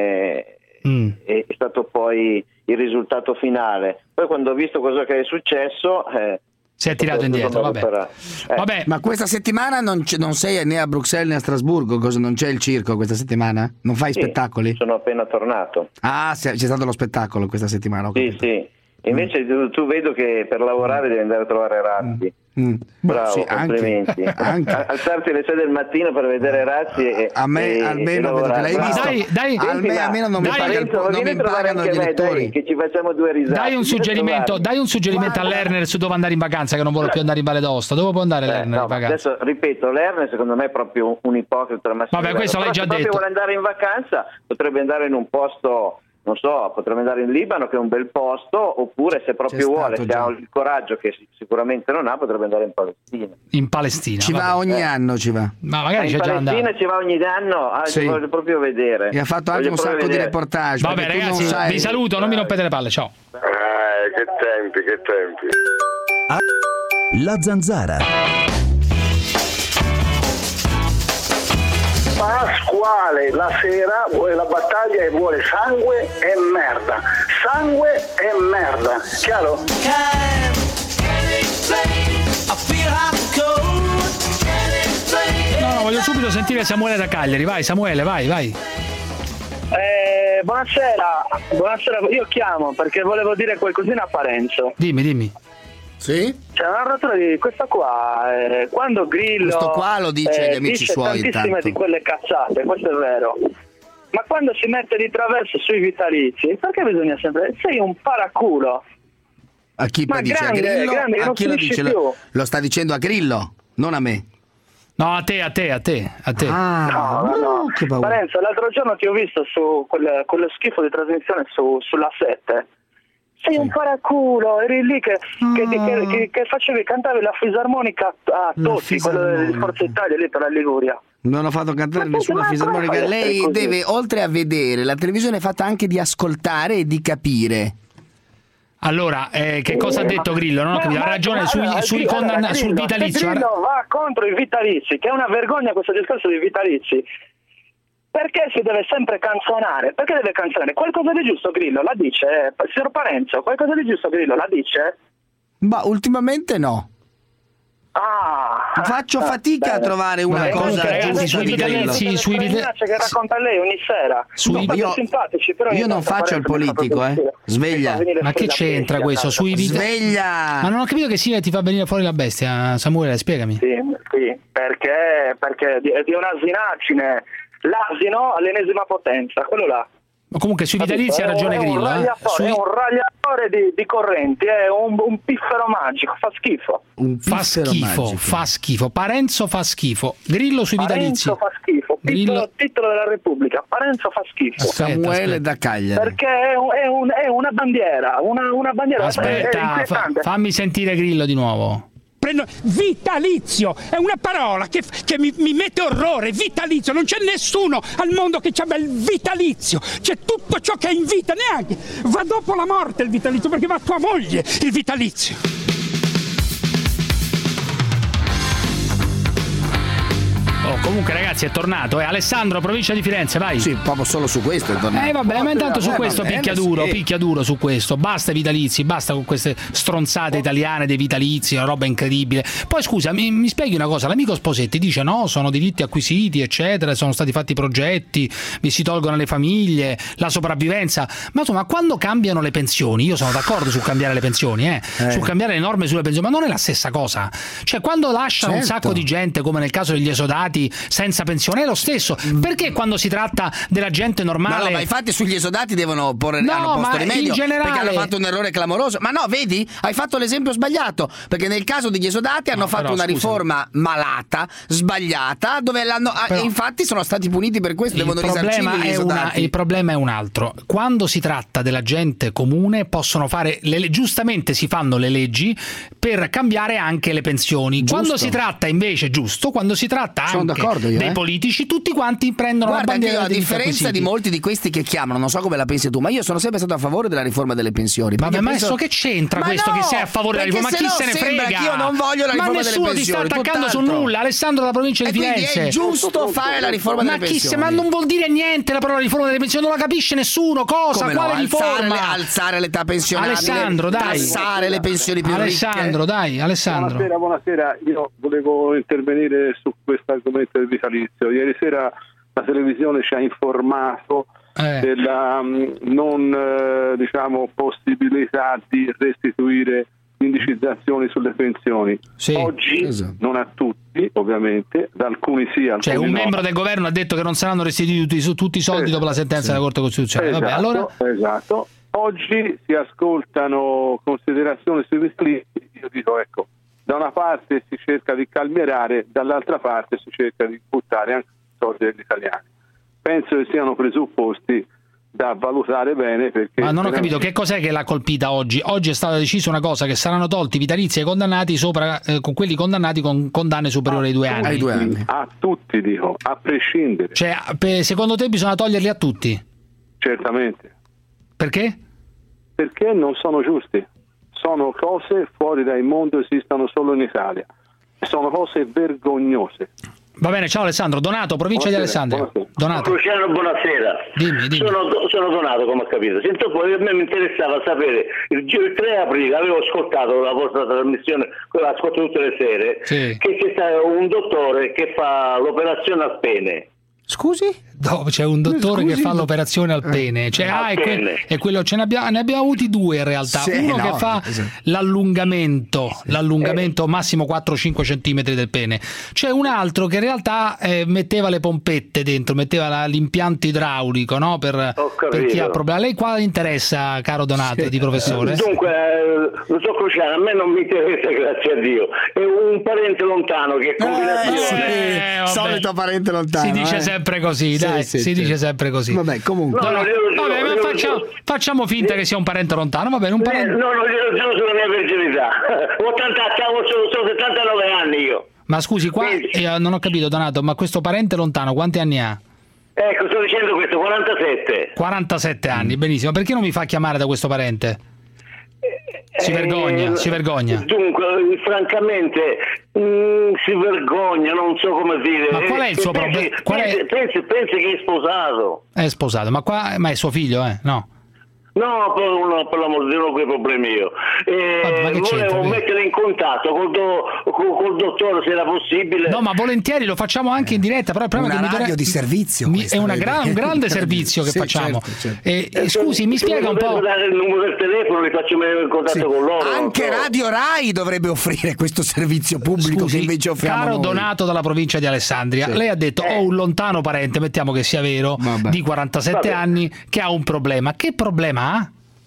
è stato poi il risultato finale. Poi quando ho visto cosa che è successo si è tirato indietro. Vabbè. Ma questa settimana non sei né a Bruxelles né a Strasburgo? Non c'è il circo questa settimana? Non fai spettacoli? Sono appena tornato. C'è stato lo spettacolo questa settimana? Sì. Invece tu vedo che per lavorare devi andare a trovare Razzi. Bravo, sì, complimenti. Anche. Alzarti alle 6 del mattino per vedere Razzi almeno vedo che l'hai visto. Almeno non mi pagano gli elettori. Che ci facciamo 2 risate. Dai un suggerimento a Lerner su dove andare in vacanza, che non vuole più andare in Valle d'Aosta. Dove può andare Lerner in vacanza? Adesso ripeto, Lerner secondo me è proprio un ipocrita. Vabbè, questo l'hai già detto. Se vuole andare in vacanza potrebbe andare in un posto, non so, potrebbe andare in Libano, che è un bel posto, oppure se proprio vuole, se ha il coraggio, che sicuramente non ha, potrebbe andare in Palestina. In Palestina. Ci va ogni anno, Ma magari c'è già andato. In Palestina ci va ogni anno, sì. Voglio proprio vedere. E ha fatto anche un sacco di reportage. Vabbè ragazzi, vi saluto, non mi rompete le palle, ciao. Che tempi. La Zanzara. Pasquale la sera vuole la battaglia e vuole sangue e merda. Sangue e merda. Chiaro? No, voglio subito sentire Samuele da Cagliari. Vai Samuele, vai. Buonasera, io chiamo perché volevo dire qualcosina a Parenzo. Dimmi. Sì? C'è una narratura di questa qua, quando Grillo questo qua lo dice agli amici dice suoi tantissime intanto. di quelle cazzate, questo è vero, ma quando si mette di traverso sui vitalizi, perché bisogna sempre, sei un paraculo. A chi poi dice? A Grillo? A chi lo dice? Lo sta dicendo a Grillo, non a me. No, a te. No. Che paura. Parenzo, l'altro giorno ti ho visto su quello schifo di trasmissione sulla 7. Sei un paraculo, eri lì che cantavi la fisarmonica a Totti, quello di Forza Italia lì per la Liguria. Non ho fatto cantare nessuna fisarmonica. Lei deve, oltre a vedere la televisione, è fatta anche di ascoltare e di capire. Allora, che cosa ha detto Grillo? Non ho capito, ha ragione sul vitalizio. Grillo va contro i vitalizi, che è una vergogna questo discorso dei vitalizi. Perché si deve sempre canzonare? Perché deve canzonare? Qualcosa di giusto Grillo la dice? Signor Parenzo, qualcosa di giusto Grillo la dice? Ma ultimamente no. Faccio fatica a trovare una cosa giusta sui vitalizi, che racconta lei ogni sera. Simpatici, però io non faccio il politico, sveglia. Ma che c'entra questo? Sveglia. Ma non ho capito che ti fa venire fuori la bestia, Samuele, spiegami. Sì, perché è di un'asinaggine. L'asino all'ennesima potenza, quello là. Ma comunque sui vitalizi ha ragione Grillo. È un ragliatore di correnti, è un piffero magico, fa schifo. Fa schifo. Parenzo fa schifo. Grillo sui vitalizi. Parenzo fa schifo. Titolo della Repubblica. Parenzo fa schifo. Samuele da Cagliari. Perché è una bandiera. Una bandiera. Aspetta, fammi sentire Grillo di nuovo. prendo vitalizio, è una parola che mi mette orrore. Vitalizio, non c'è nessuno al mondo che abbia il vitalizio, c'è tutto ciò che è in vita, neanche va dopo la morte il vitalizio, perché va a tua moglie il vitalizio. Comunque ragazzi è tornato, Alessandro, provincia di Firenze, vai. Sì, proprio solo su questo è tornato. Vabbè, ma intanto su questo picchia duro su questo. Basta i vitalizi, basta con queste stronzate italiane dei vitalizi, una roba incredibile. Poi scusa, mi spieghi una cosa, l'amico Sposetti dice no, sono diritti acquisiti, eccetera, sono stati fatti progetti, vi si tolgono le famiglie, la sopravvivenza. Ma insomma, quando cambiano le pensioni, io sono d'accordo su cambiare le pensioni, su cambiare le norme sulle pensioni, ma non è la stessa cosa. Cioè, quando lasciano un sacco di gente, come nel caso degli esodati, senza pensione è lo stesso. Perché quando si tratta della gente normale? No, ma infatti sugli esodati devono porre hanno posto rimedio, in generale, perché hanno fatto un errore clamoroso. Ma no, vedi? Hai fatto l'esempio sbagliato, perché nel caso degli esodati hanno fatto una riforma malata, sbagliata, dove e infatti sono stati puniti per questo, devono risarcire gli esodati. Il problema è un altro. Quando si tratta della gente comune possono fare giustamente si fanno le leggi per cambiare anche le pensioni. Giusto. Quando si tratta invece, quando si tratta anche dei politici, tutti quanti prendono la bandiera. A differenza di molti di questi che chiamano, non so come la pensi tu, ma io sono sempre stato a favore della riforma delle pensioni. Vabbè, ma adesso che c'entra questo, che sei a favore della riforma? Ma chi se ne frega? Io non voglio la riforma delle pensioni. Ma nessuno ti sta attaccando su nulla. Alessandro dalla provincia di Firenze. È giusto fare la riforma delle pensioni. Ma non vuol dire niente la parola riforma delle pensioni, non la capisce nessuno. Cosa? Come quale riforma? Alzare l'età pensionabile. Alessandro, dai. Tassare le pensioni più Alessandro, ricche. Dai, Alessandro. Buonasera. Io volevo intervenire su questo argomento del vitalizio. Ieri sera la televisione ci ha informato della possibilità di restituire l'indicizzazione sulle pensioni. Oggi non a tutti, ovviamente, da alcuni sì, alcuni cioè un membro del governo ha detto che non saranno restituiti tutti i soldi dopo la sentenza della Corte Costituzionale. Vabbè, allora esatto. Oggi si ascoltano considerazioni sui vitalizi. Io dico, ecco, da una parte si cerca di calmierare, dall'altra parte si cerca di buttare anche i soldi degli italiani. Penso che siano presupposti da valutare bene, perché... Ma non ho capito, che cos'è che l'ha colpita oggi? Oggi è stata decisa una cosa, che saranno tolti i vitalizi ai condannati con quelli condannati con condanne superiori ai 2 anni. Ai 2 anni. A tutti, dico, a prescindere. Cioè, secondo te bisogna toglierli a tutti? Certamente. Perché? Perché non sono giusti. Sono cose fuori dal mondo, esistono solo in Italia. Sono cose vergognose. Va bene, ciao Alessandro. Donato, provincia di Alessandria. Donato. Luciano, buonasera. Dimmi. Sono Donato, come ho capito. Sento poi, a me mi interessava sapere, il 3 aprile avevo ascoltato la vostra trasmissione, quella ascolto tutte le sere, che c'è stato un dottore che fa l'operazione al pene. Scusi? No, c'è un dottore che fa l'operazione al pene, cioè, è quello, ne abbiamo avuti 2 in realtà, uno che fa l'allungamento massimo 4-5 centimetri del pene, c'è un altro che in realtà metteva le pompette dentro, metteva l'impianto idraulico, no? per chi ha problemi. A lei qua interessa, caro Donato, di professore? Dunque, lo so Cruciano, a me non mi interessa, grazie a Dio, è un parente lontano che è combinazione. Solito parente lontano. Si dice sempre così, si dice sempre così. Vabbè, comunque. Facciamo finta che sia un parente lontano, va bene, un parente. No, glielo giuro sulla mia virginità. Sono 79 anni io. Ma scusi, qua non ho capito, Donato, ma questo parente lontano quanti anni ha? Ecco, sto dicendo questo, 47. 47 anni, benissimo. Perché non mi fa chiamare da questo parente? Si vergogna. Dunque, francamente, si vergogna, non so come dire. Ma qual è il suo problema? Pensi che è sposato. È sposato, ma è suo figlio, no? No, per l'amor di Dio, quei problemi io. Volevo mettere in contatto col dottore, se era possibile. No, ma volentieri, lo facciamo anche in diretta. Però il problema è che radio di servizio. È un grande servizio che facciamo. Certo. Scusi, mi spiega un po'. Dare il numero del telefono, li faccio mettere in contatto con loro. Anche Radio Rai dovrebbe offrire questo servizio pubblico. Scusi, che invece offriamo caro noi. Donato dalla provincia di Alessandria, lei ha detto ho un lontano parente, mettiamo che sia vero, di 47 anni, che ha un problema. Che problema ha?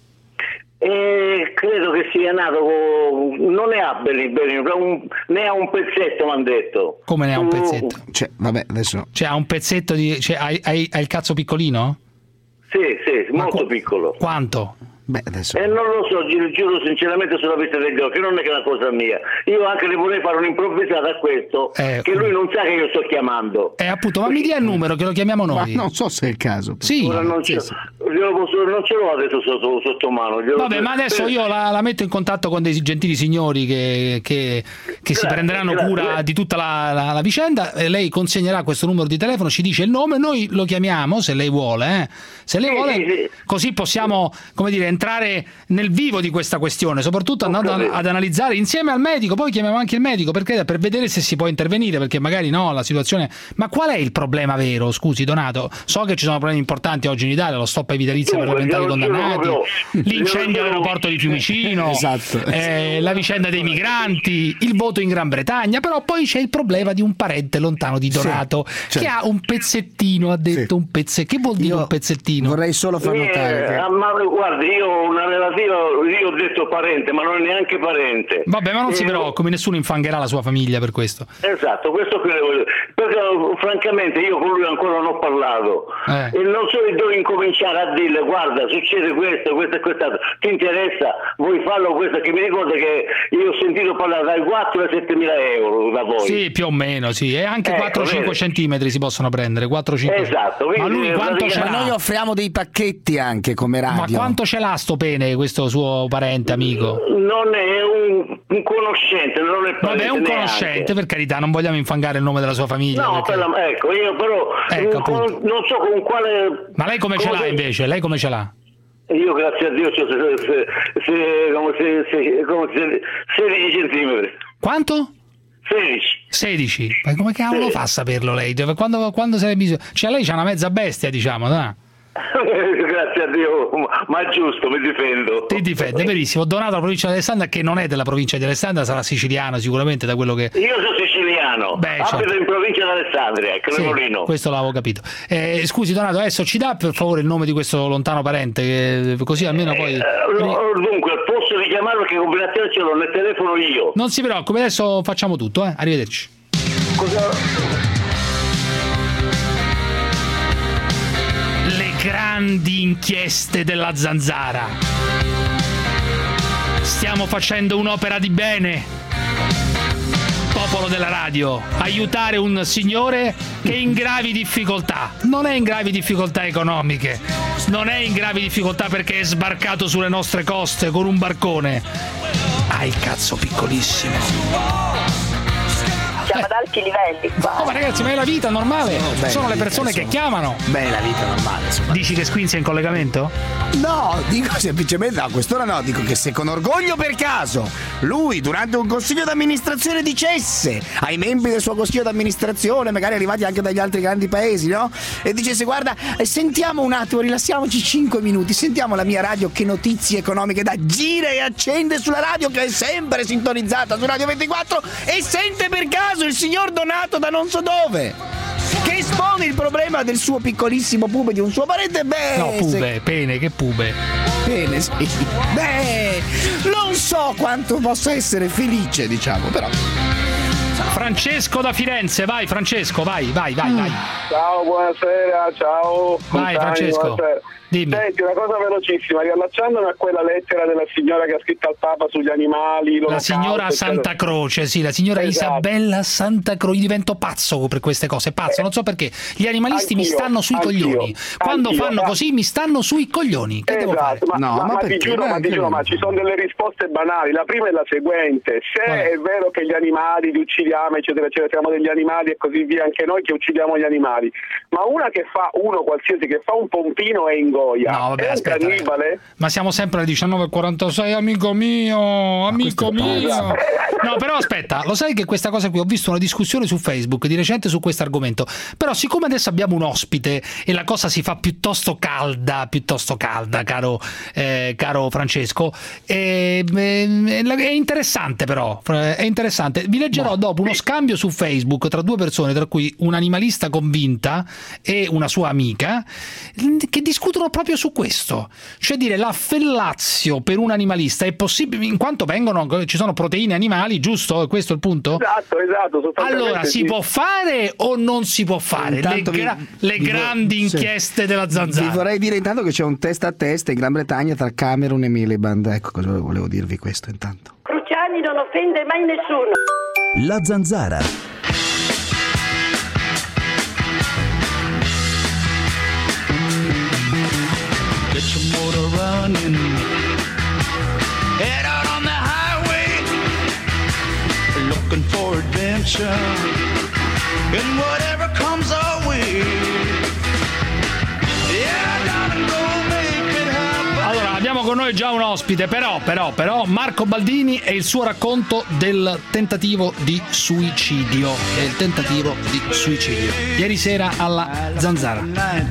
Credo che sia nato non ne ha belli, ne ha un pezzetto, mi hanno detto. Come ne ha un pezzetto? Adesso. Cioè ha un pezzetto di. Hai il cazzo piccolino? Sì, molto piccolo. Quanto? Beh, adesso... E non lo so, giuro sinceramente sulla vista degli occhi, non è che è una cosa mia. Io anche le vorrei fare un'improvvisata a questo, che lui non sa che io sto chiamando. Appunto, ma mi dia il numero che lo chiamiamo noi. Ma non so se è il caso. Sì. Ora non ce l'ho adesso sotto mano. Vabbè, ma adesso io la metto in contatto con dei gentili signori che si prenderanno cura di tutta la vicenda. Lei consegnerà questo numero di telefono, ci dice il nome, noi lo chiamiamo se lei vuole. Se lei vuole, sì. Così possiamo, come dire, entrare nel vivo di questa questione, soprattutto andando ad analizzare insieme al medico. Poi chiamiamo anche il medico per vedere se si può intervenire, perché magari no, la situazione... Ma qual è il problema vero? Scusi Donato, so che ci sono problemi importanti oggi in Italia, lo stop ai vitalizi parlamentari condannati, l'incendio all'aeroporto di Fiumicino, esatto. La vicenda dei migranti, il voto in Gran Bretagna, però poi c'è il problema di un parente lontano di Donato, che ha un pezzettino, ha detto un pezzettino. Che vuol dire un pezzettino? Vorrei solo far notare ma guardi, io ho una relativa, io ho detto parente, ma non è neanche parente. Vabbè, ma non si preoccupi, nessuno infangherà la sua famiglia per questo. Esatto, questo qui perché francamente io con lui ancora non ho parlato e non so dove incominciare a dirle: guarda, succede questo e quest'altro, ti interessa, vuoi farlo questo? Che mi ricorda che io ho sentito parlare dai 4 ai 7 mila euro da voi. Sì, più o meno, sì, e anche 4-5 centimetri si possono prendere, 4-5. Esatto. Ma lui quanto ce l'ha? Noi offriamo dei pacchetti anche come radio. Ma quanto ce l'ha sto pene, questo suo parente amico? Non è un conoscente, non è parente. Vabbè, è un conoscente, neanche. Per carità, non vogliamo infangare il nome della sua famiglia. No, perché... ecco, io però non so con quale... Ma lei come ce l'ha invece? Lei come ce l'ha? Io grazie a Dio c'ho 16 centimetri. Quanto? 16. Ma come cavolo fa a saperlo lei? Quando se ne cioè lei c'ha una mezza bestia, diciamo, no? Grazie a Dio, ma è giusto, mi difendo. Ti difende, benissimo. Donato alla provincia di Alessandria, che non è della provincia di Alessandria, sarà siciliano sicuramente, da quello che... Io sono siciliano, abito in provincia di Alessandria, Cremolino. Questo l'avevo capito. Scusi Donato, adesso ci dà per favore il nome di questo lontano parente, così almeno poi... Dunque, posso richiamarlo, che combinazione ce l'ho nel telefono io. Non si preoccupi, adesso facciamo tutto, arrivederci. Grandi inchieste della Zanzara. Stiamo facendo un'opera di bene, popolo della radio, aiutare un signore che è in gravi difficoltà. Non è in gravi difficoltà economiche, non è in gravi difficoltà perché è sbarcato sulle nostre coste con un barcone. Ha il cazzo piccolissimo. Siamo ad alti livelli qua. Oh, ma ragazzi, ma è la vita normale. Sono le persone che chiamano. Beh, la vita normale, insomma. Dici che Squinzi è in collegamento? No, dico semplicemente, a quest'ora no, dico che se con orgoglio per caso lui durante un consiglio d'amministrazione dicesse ai membri del suo consiglio d'amministrazione, magari arrivati anche dagli altri grandi paesi, no? E dicesse: guarda, sentiamo un attimo, rilassiamoci 5 minuti, sentiamo la mia radio che notizie economiche dà, gira e accende sulla radio che è sempre sintonizzata su Radio 24 e sente per caso il signor Donato da non so dove, che espone il problema del suo piccolissimo pube di un suo parente. Beh, no, pube, pene, che pube? Pene, sì. Beh, non so quanto possa essere felice, diciamo, però. Francesco da Firenze, vai Francesco, vai. Ciao, buonasera, ciao. Vai Francesco, dimmi. Senti, una cosa velocissima, riallacciandomi a quella lettera della signora che ha scritto al Papa sugli animali, la signora Santa Croce, sì, la signora Isabella Santa Croce. Divento pazzo per queste cose, pazzo, non so perché. Gli animalisti mi stanno sui coglioni. Quando fanno così mi stanno sui coglioni. Che devo fare? Ma ti giuro, ma ci sono delle risposte banali. La prima è la seguente: se è vero che gli animali li uccidiamo, eccetera, eccetera, siamo degli animali e così via, anche noi che uccidiamo gli animali, ma uno qualsiasi che fa un pompino è in Goya, no, vabbè, è un cannibale? Ma siamo sempre alle 19:46, amico mio. No, però aspetta, lo sai che questa cosa qui, ho visto una discussione su Facebook di recente su questo argomento, però siccome adesso abbiamo un ospite e la cosa si fa piuttosto calda, caro Francesco, è interessante, però è interessante. Vi leggerò dopo uno scambio su Facebook tra due persone, tra cui un'animalista convinta e una sua amica, che discutono proprio su questo, cioè dire la fellazio per un animalista è possibile in quanto ci sono proteine animali, giusto? Questo è il punto? Esatto. Allora si può fare o non si può fare le grandi inchieste della Zanzara? Vi vorrei dire intanto che c'è un testa a testa in Gran Bretagna tra Cameron e Miliband, ecco cosa volevo dirvi questo intanto. Cruciani non offende mai nessuno. La Zanzara. Get your motor running. Head out on the highway, looking for adventure, and whatever comes our way. Yeah, darling, go make it happen. Allora, abbiamo con noi già un ospite, però Marco Baldini e il suo racconto del tentativo di suicidio. Ieri sera alla Zanzara.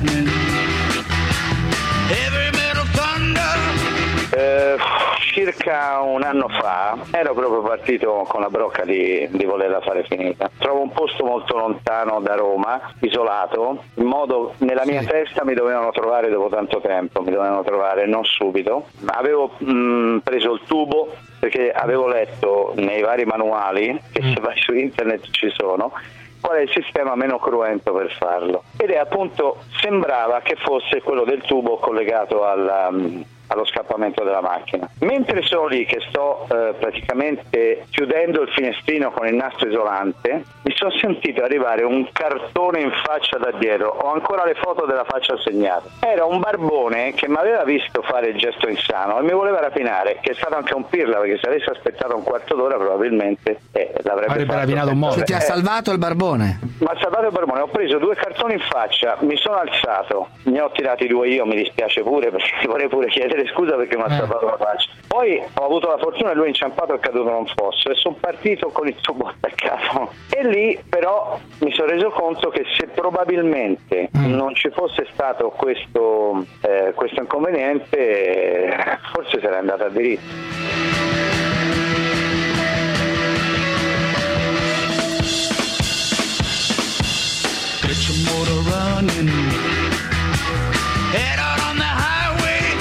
Circa un anno fa ero proprio partito con la brocca di volerla fare finita. Trovo un posto molto lontano da Roma, isolato, in modo nella mia testa mi dovevano trovare dopo tanto tempo, non subito. Avevo preso il tubo perché avevo letto nei vari manuali, che se vai su internet ci sono, qual è il sistema meno cruento per farlo. Ed è appunto, sembrava che fosse quello del tubo collegato allo scappamento della macchina. Mentre sono lì che sto praticamente chiudendo il finestrino con il nastro isolante, mi sono sentito arrivare un cartone in faccia da dietro, ho ancora le foto della faccia segnata. Era un barbone che mi aveva visto fare il gesto insano e mi voleva rapinare, che è stato anche un pirla, perché se avessi aspettato un quarto d'ora probabilmente l'avrebbe rapinato un modo. Ti ha salvato il barbone? Mi ha salvato il barbone, ho preso 2 cartoni in faccia, mi sono alzato, ne ho tirati 2 io, mi dispiace pure perché ti vorrei pure chiedere scusa perché mi ha salvato la faccia. Poi ho avuto la fortuna che lui è inciampato e è caduto in un fosso e sono partito con il tubo attaccato. E lì però mi sono reso conto che se probabilmente non ci fosse stato questo inconveniente, forse sarei andata a diritto. Get your motor running. Head out on the highway,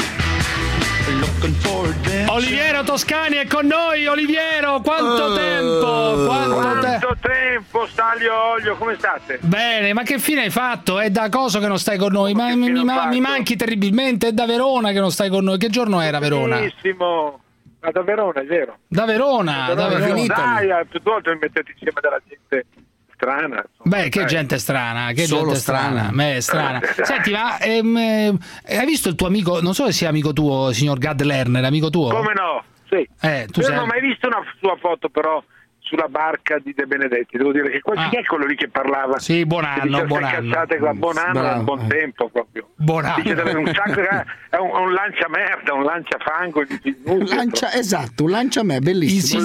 looking for adventure. Oliviero Toscani è con noi. Oliviero, quanto tempo? Quanto tempo, Stanlio Olio, come state? Bene, ma che fine hai fatto? È da cosa che non stai con noi? Ma mi manchi terribilmente. È da Verona che non stai con noi. Che giorno era Verona? Benissimo. Ma da Verona, è vero. Da Verona. Dai, più volte mi mettete insieme della gente strana. Beh, che gente strana, strana. Senti, ma hai visto il tuo amico, non so se sia amico tuo, signor Gad Lerner, amico tuo? Come no? Sì. Io non ho mai visto una sua foto, però sulla barca di De Benedetti, devo dire che chi è quello lì che parlava? Sì, buon anno, buon anno, buon tempo proprio. Buon anno. Dice un sacco, è un lanciamerda, un lanciafango, esatto, un lanciamerda, bellissimo.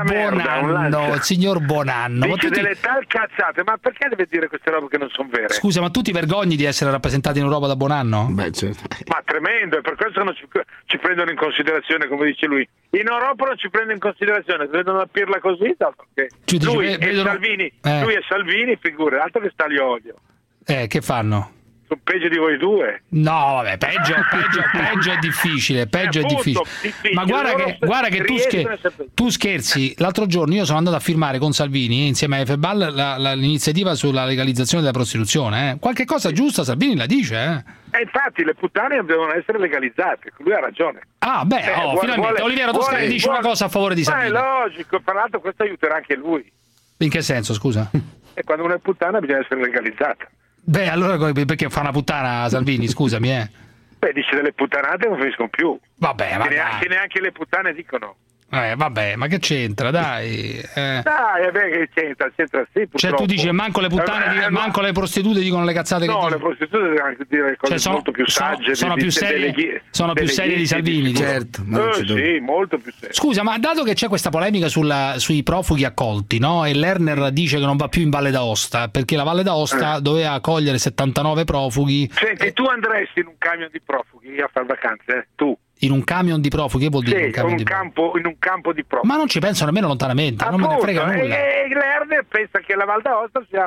Il signor Buonanno. Dice delle tal cazzate, ma perché deve dire queste robe che non sono vere? Scusa, ma tu ti vergogni di essere rappresentato in Europa da Buonanno? Beh, certo. Ma tremendo, e per questo non ci prendono in considerazione, come dice lui. In Europa non ci prendono in considerazione, vedono la pirla così, lui e Salvini, figure, altro che Stanlio Olio. Che fanno? Sono peggio di voi due. No, vabbè, peggio è difficile, Ma guarda che tu scherzi. L'altro giorno io sono andato a firmare con Salvini insieme a Febal l'iniziativa sulla legalizzazione della prostituzione. Qualche cosa giusta Salvini la dice, infatti le puttane devono essere legalizzate, lui ha ragione. Finalmente Oliviero Toscani dice una cosa a favore di Salvini. Ma è logico, tra l'altro questo aiuterà anche lui. In che senso, scusa? E quando una è puttana bisogna essere legalizzata. Beh, allora perché fa una puttana Salvini, scusami, Beh, dice delle puttanate non finiscono più. Vabbè, ma che neanche le puttane dicono. Vabbè, ma che c'entra, dai. Dai, che c'entra sì, purtroppo. Cioè tu dici manco le puttane, manco le prostitute dicono le cazzate che dicono. No, le prostitute devono dire cose molto più sagge. Sono più serie di Salvini. Certo. Sì, molto più serie. Scusa, ma dato che c'è questa polemica sui profughi accolti, no? E Lerner dice che non va più in Valle d'Aosta, perché la Valle d'Aosta doveva accogliere 79 profughi. Senti, tu andresti in un camion di profughi a fare vacanze, tu? In un camion di profughi, che vuol dire? In un campo di profughi. Ma non ci penso nemmeno lontanamente, appunto, non me ne frega nulla. E Lerner pensa che la Val d'Aosta sia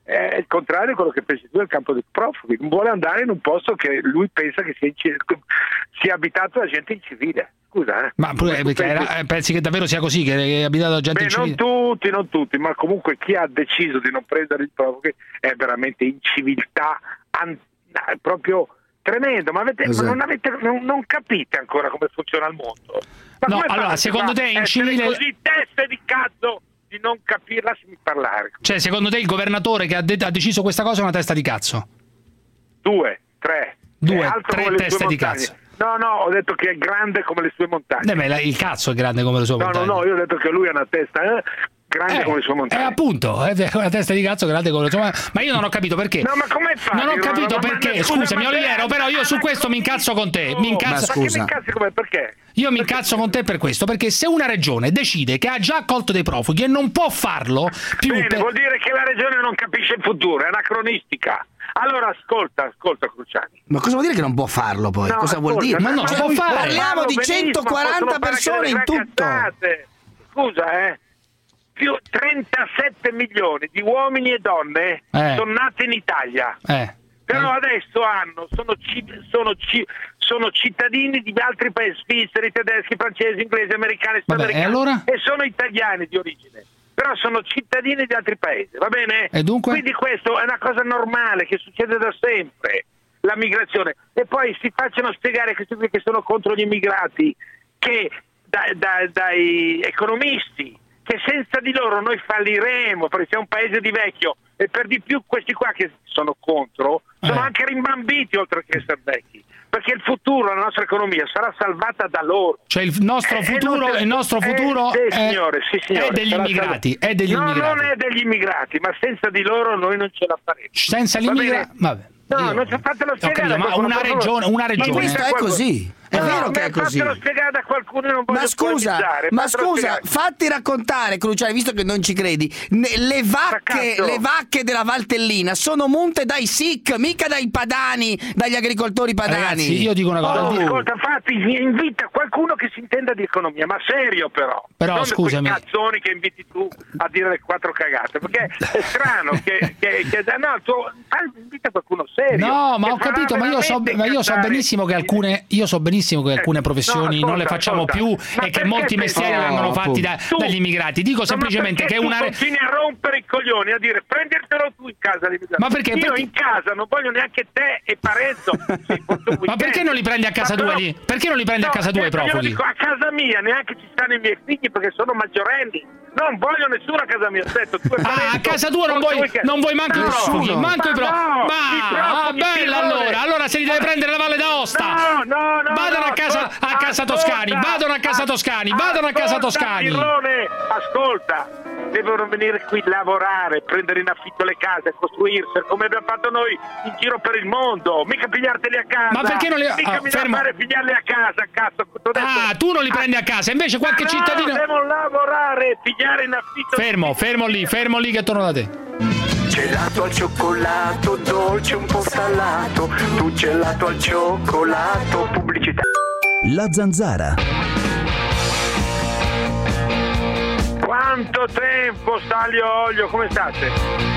è il contrario di quello che pensi tu del campo dei profughi. Non vuole andare in un posto che lui pensa che sia abitato da gente incivile. Scusa, Ma pensi che davvero sia così, che è abitato da gente incivile? Non tutti, ma comunque chi ha deciso di non prendere i profughi è veramente inciviltà proprio tremendo. Ma non capite ancora come funziona il mondo. No, allora, secondo te è incivile così teste di cazzo di non capirla, lasciami parlare. Cioè, secondo te il governatore che ha deciso questa cosa è una testa di cazzo? 2, 3 teste di cazzo. No, ho detto che è grande come le sue montagne. Il cazzo è grande come le sue montagne. No, io ho detto che lui ha una testa grande come le sue montagne. Appunto, è una testa di cazzo grande come le sue montagne. Ma io non ho capito perché. No, ma come fai? Non ho capito perché. Scusami, Oliviero, però io su questo mi incazzo con te. Ma scusa. Perché? Io mi incazzo con te per questo, perché se una regione decide che ha già accolto dei profughi e non può farlo più... Bene, vuol dire che la regione non capisce il futuro, è anacronistica. Allora ascolta Cruciani. Ma cosa vuol dire che non può farlo poi? Cosa vuol dire? Ma non si può fare. Parliamo di 140 persone in tutto. Scusa, più 37 milioni di uomini e donne sono nati in Italia. Però adesso sono cittadini di altri paesi, svizzeri, tedeschi, francesi, inglesi, americani, sudamericani, e sono italiani di origine. Però sono cittadini di altri paesi, va bene? E dunque? Quindi questo è una cosa normale che succede da sempre, la migrazione. E poi si facciano spiegare questi qui che sono contro gli immigrati, che dai economisti, che senza di loro noi falliremo perché siamo un paese di vecchio, e per di più questi qua che sono contro sono anche rimbambiti oltre che essere vecchi, perché il futuro, la nostra economia sarà salvata da loro. Cioè il nostro futuro è degli immigrati. Non è degli immigrati, ma senza di loro noi non ce la faremo. Senza gli immigrati? Vabbè. No, non fatelo spiegare. Ma una regione. Ma questo è così. È vero che è così. Fatelo spiegare da qualcuno, non voglio Ma scusa, fatti raccontare, Cruciani, visto che non ci credi, le vacche della Valtellina sono munte dai SIC, mica dai padani, dagli agricoltori padani. Ragazzi, io dico una cosa. Ascolta, infatti invita qualcuno che si intenda di economia, ma serio però. Però scusami. Quei cazzoni che inviti tu a dire le 4 cagate, perché è strano invita qualcuno serio. No, ma ho capito, ma io so benissimo che alcune professioni non le facciamo più e che molti mestieri vengono fatti dagli immigrati. Dico semplicemente che una continui a rompere i coglioni, a dire prendertelo tu in casa. Ma perché? Io in casa non voglio neanche te e Parenzo. Ma perché non li prendi a casa tua lì? Perché non li prendi a casa tua i profughi? Dico, a casa mia neanche ci stanno i miei figli perché sono maggiorenni. Non voglio nessuno a casa mia. A casa tua non vuoi manco i profughi. Manco i profughi. Ma bella allora se li deve prendere la Valle d'Aosta. Vadano a casa Toscani. Vadano a casa Toscani. Ascolta, devono venire qui a lavorare, prendere in affitto le case, costruirsi come abbiamo fatto noi in giro per il mondo. Mica pigliarteli a casa. Ma perché non li fare pigliarli a casa, cazzo. Tu non li prendi a casa, invece qualche cittadino devono lavorare, pigliare in affitto. Fermo lì che torno da te. Gelato al cioccolato, dolce un po' salato, tu gelato al cioccolato, pubblicità. La Zanzara. Quanto tempo, Staglio Olio, come state?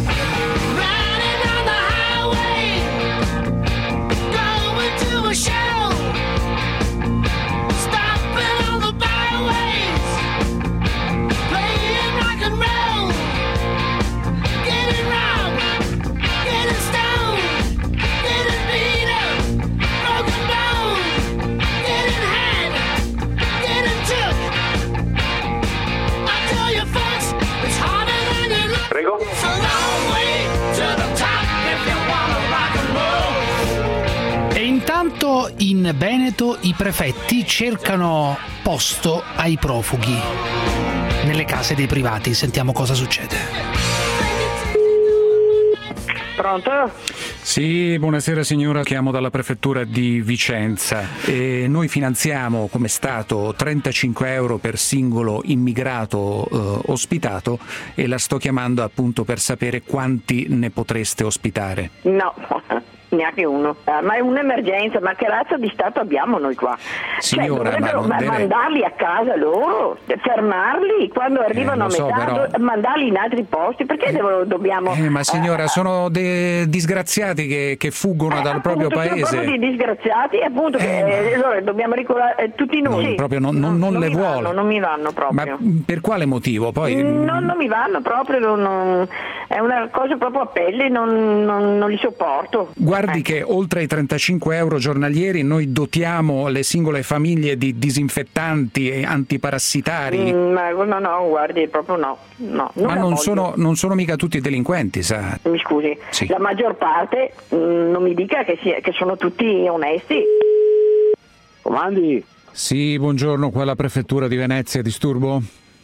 Prego. E intanto in Veneto i prefetti cercano posto ai profughi nelle case dei privati. Sentiamo cosa succede. Pronto? Sì, buonasera signora, chiamo dalla prefettura di Vicenza e noi finanziamo come Stato 35 euro per singolo immigrato ospitato e la sto chiamando appunto per sapere quanti ne potreste ospitare. No, Neanche uno. Ma è un'emergenza, ma che razza di Stato abbiamo noi qua? Signora, dovrebbero mandarli a casa loro, fermarli quando arrivano a metà, mandarli in altri posti, perché dobbiamo... Ma signora, sono disgraziati che fuggono dal proprio paese. Sono proprio di disgraziati, appunto, allora dobbiamo ricordare tutti noi. Proprio non le vuole. Non mi vanno proprio. Ma per quale motivo? Poi... Non mi vanno proprio, è una cosa proprio a pelle, non li sopporto. Guardi che oltre ai 35 euro giornalieri noi dotiamo le singole famiglie di disinfettanti e antiparassitari. No, guardi, proprio no. Ma non sono mica tutti delinquenti, sa? Mi scusi, sì. La maggior parte, non mi dica che sono tutti onesti. Comandi? Sì, buongiorno, qua la prefettura di Venezia, disturbo?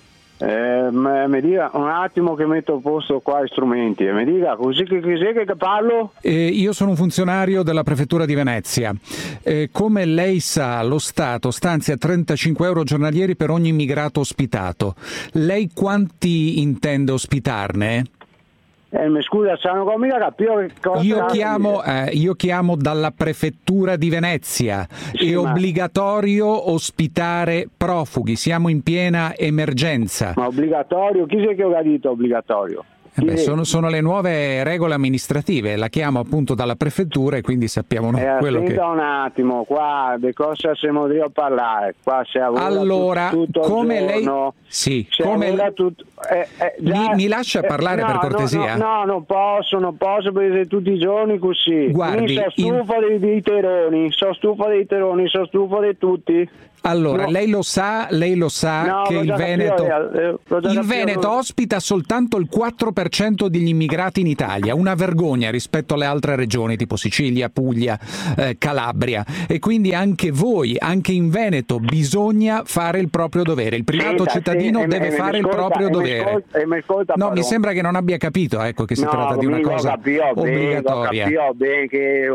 Mi dica un attimo che metto a posto qua gli strumenti e mi dica così che parlo? Io sono un funzionario della prefettura di Venezia. Come lei sa, lo Stato stanzia 35 euro giornalieri per ogni immigrato ospitato. Lei quanti intende ospitarne? Mi scusa, non mica capito che cosa. Io chiamo dalla prefettura di Venezia. È obbligatorio ospitare profughi, siamo in piena emergenza. Ma obbligatorio? Chi è che ha detto obbligatorio? Sono le nuove regole amministrative, la chiamo appunto dalla prefettura e quindi sappiamo quello che... un attimo, qua di cosa siamo lì a parlare? Qua si allora, tutto come il giorno, lei... Sì, come mi lascia parlare per cortesia? No, non posso perché tutti i giorni così. Guardi, sono stufo dei teroni, sono stufo di tutti. Allora, lei lo sa che il Veneto ospita soltanto il 4% degli immigrati in Italia, una vergogna rispetto alle altre regioni tipo Sicilia, Puglia, Calabria, e quindi anche voi, anche in Veneto bisogna fare il proprio dovere, il privato cittadino deve fare il proprio dovere. Mi sembra che non abbia capito, che si tratta di una cosa obbligatoria. Capito bene che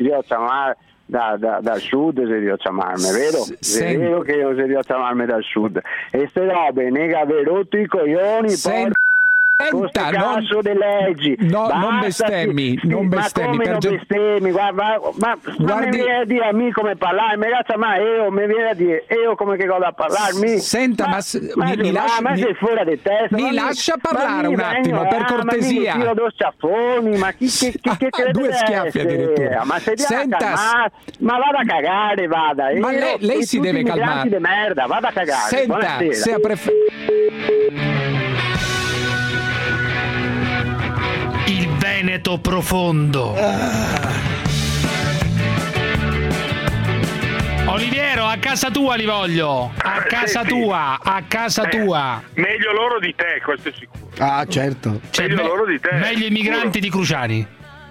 dal sud se devo chiamarmi, vero? È vero che io se devo chiamarmi dal sud e ste robe nega aver rotto i coglioni Senta, cazzo di leggi. Non bestemmi, ma come non bestemmi? Ma mi viene a dire a me come parlare, ma io mi viene a dire io come che cosa parlarmi? Senta, ma sei fuori di testa. Mi lascia parlare un attimo, per cortesia. Ma due schiaffoni, ma chi due schiaffi addirittura. Ma se ma vada a cagare, vada. Ma lei si deve calmare. Di merda, vada a cagare. Senta, se il Veneto profondo. Oliviero, a casa tua li voglio. A casa tua. Meglio loro di te, questo è sicuro. Ah, certo. Meglio loro di te. Meglio i migranti di Cruciani.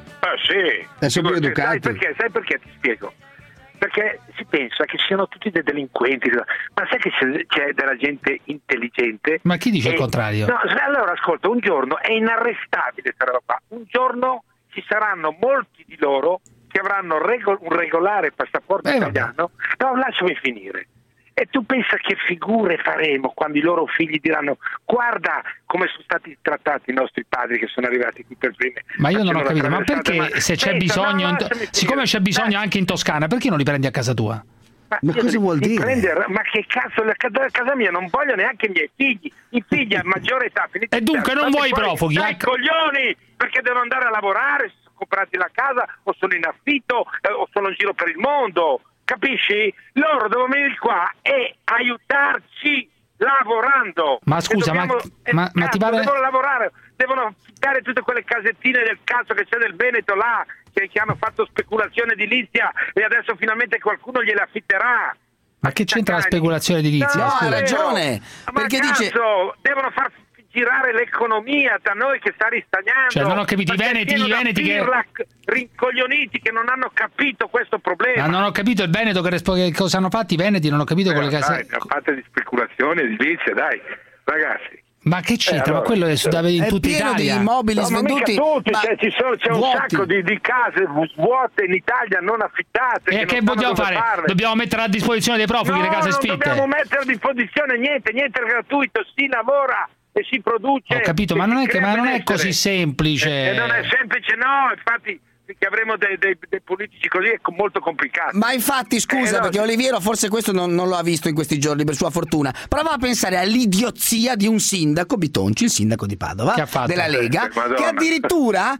Sì. Sono più educati. Sai perché ti spiego? Perché si pensa che siano tutti dei delinquenti, ma sai che c'è della gente intelligente? Ma chi dice il contrario? No, allora ascolta, un giorno è inarrestabile questa roba qua. Un giorno ci saranno molti di loro che avranno un regolare passaporto italiano. No, lasciami finire. E tu pensa che figure faremo quando i loro figli diranno guarda come sono stati trattati i nostri padri che sono arrivati qui per primi. Ma io non ho capito, ma perché se c'è bisogno, siccome c'è bisogno anche in Toscana, perché non li prendi a casa tua? Ma cosa vuol dire? Ma che cazzo, a casa mia non voglio neanche i miei figli, i figli a maggiore età. E dunque non vuoi i profughi? Dai coglioni, perché devono andare a lavorare, si sono comprati la casa o sono in affitto o sono in giro per il mondo. Capisci? Loro devono venire qua e aiutarci lavorando. Ma scusa, ma ti pare... Devono lavorare, devono affittare tutte quelle casettine del cazzo che c'è nel Veneto là, che hanno fatto speculazione edilizia e adesso finalmente qualcuno gliele affitterà. Ma che c'entra la speculazione edilizia? No, ha ragione. Perché dice devono far girare l'economia da noi che sta ristagnando. Cioè, non ho capito, i veneti che rincoglioniti che non hanno capito questo problema. Ma non ho capito il Veneto che cosa hanno fatto i veneti, non ho capito quelle case. Hanno fatto di speculazione edilizia, dai, ragazzi. Ma che c'entra? Ma quello è in tutta Italia. Di immobili svenduti. C'è un sacco di case vuote in Italia non affittate. E che vogliamo fare? Dobbiamo mettere a disposizione dei profughi le case sfitte? Non dobbiamo mettere a disposizione niente è gratuito, si lavora e si produce. Ho capito, ma non è così semplice. Non è semplice, no, infatti che avremo dei politici così è molto complicato. Ma infatti, scusa, perché Oliviero forse questo non lo ha visto in questi giorni, per sua fortuna. Prova a pensare all'idiozia di un sindaco, Bitonci, il sindaco di Padova, della Lega, che addirittura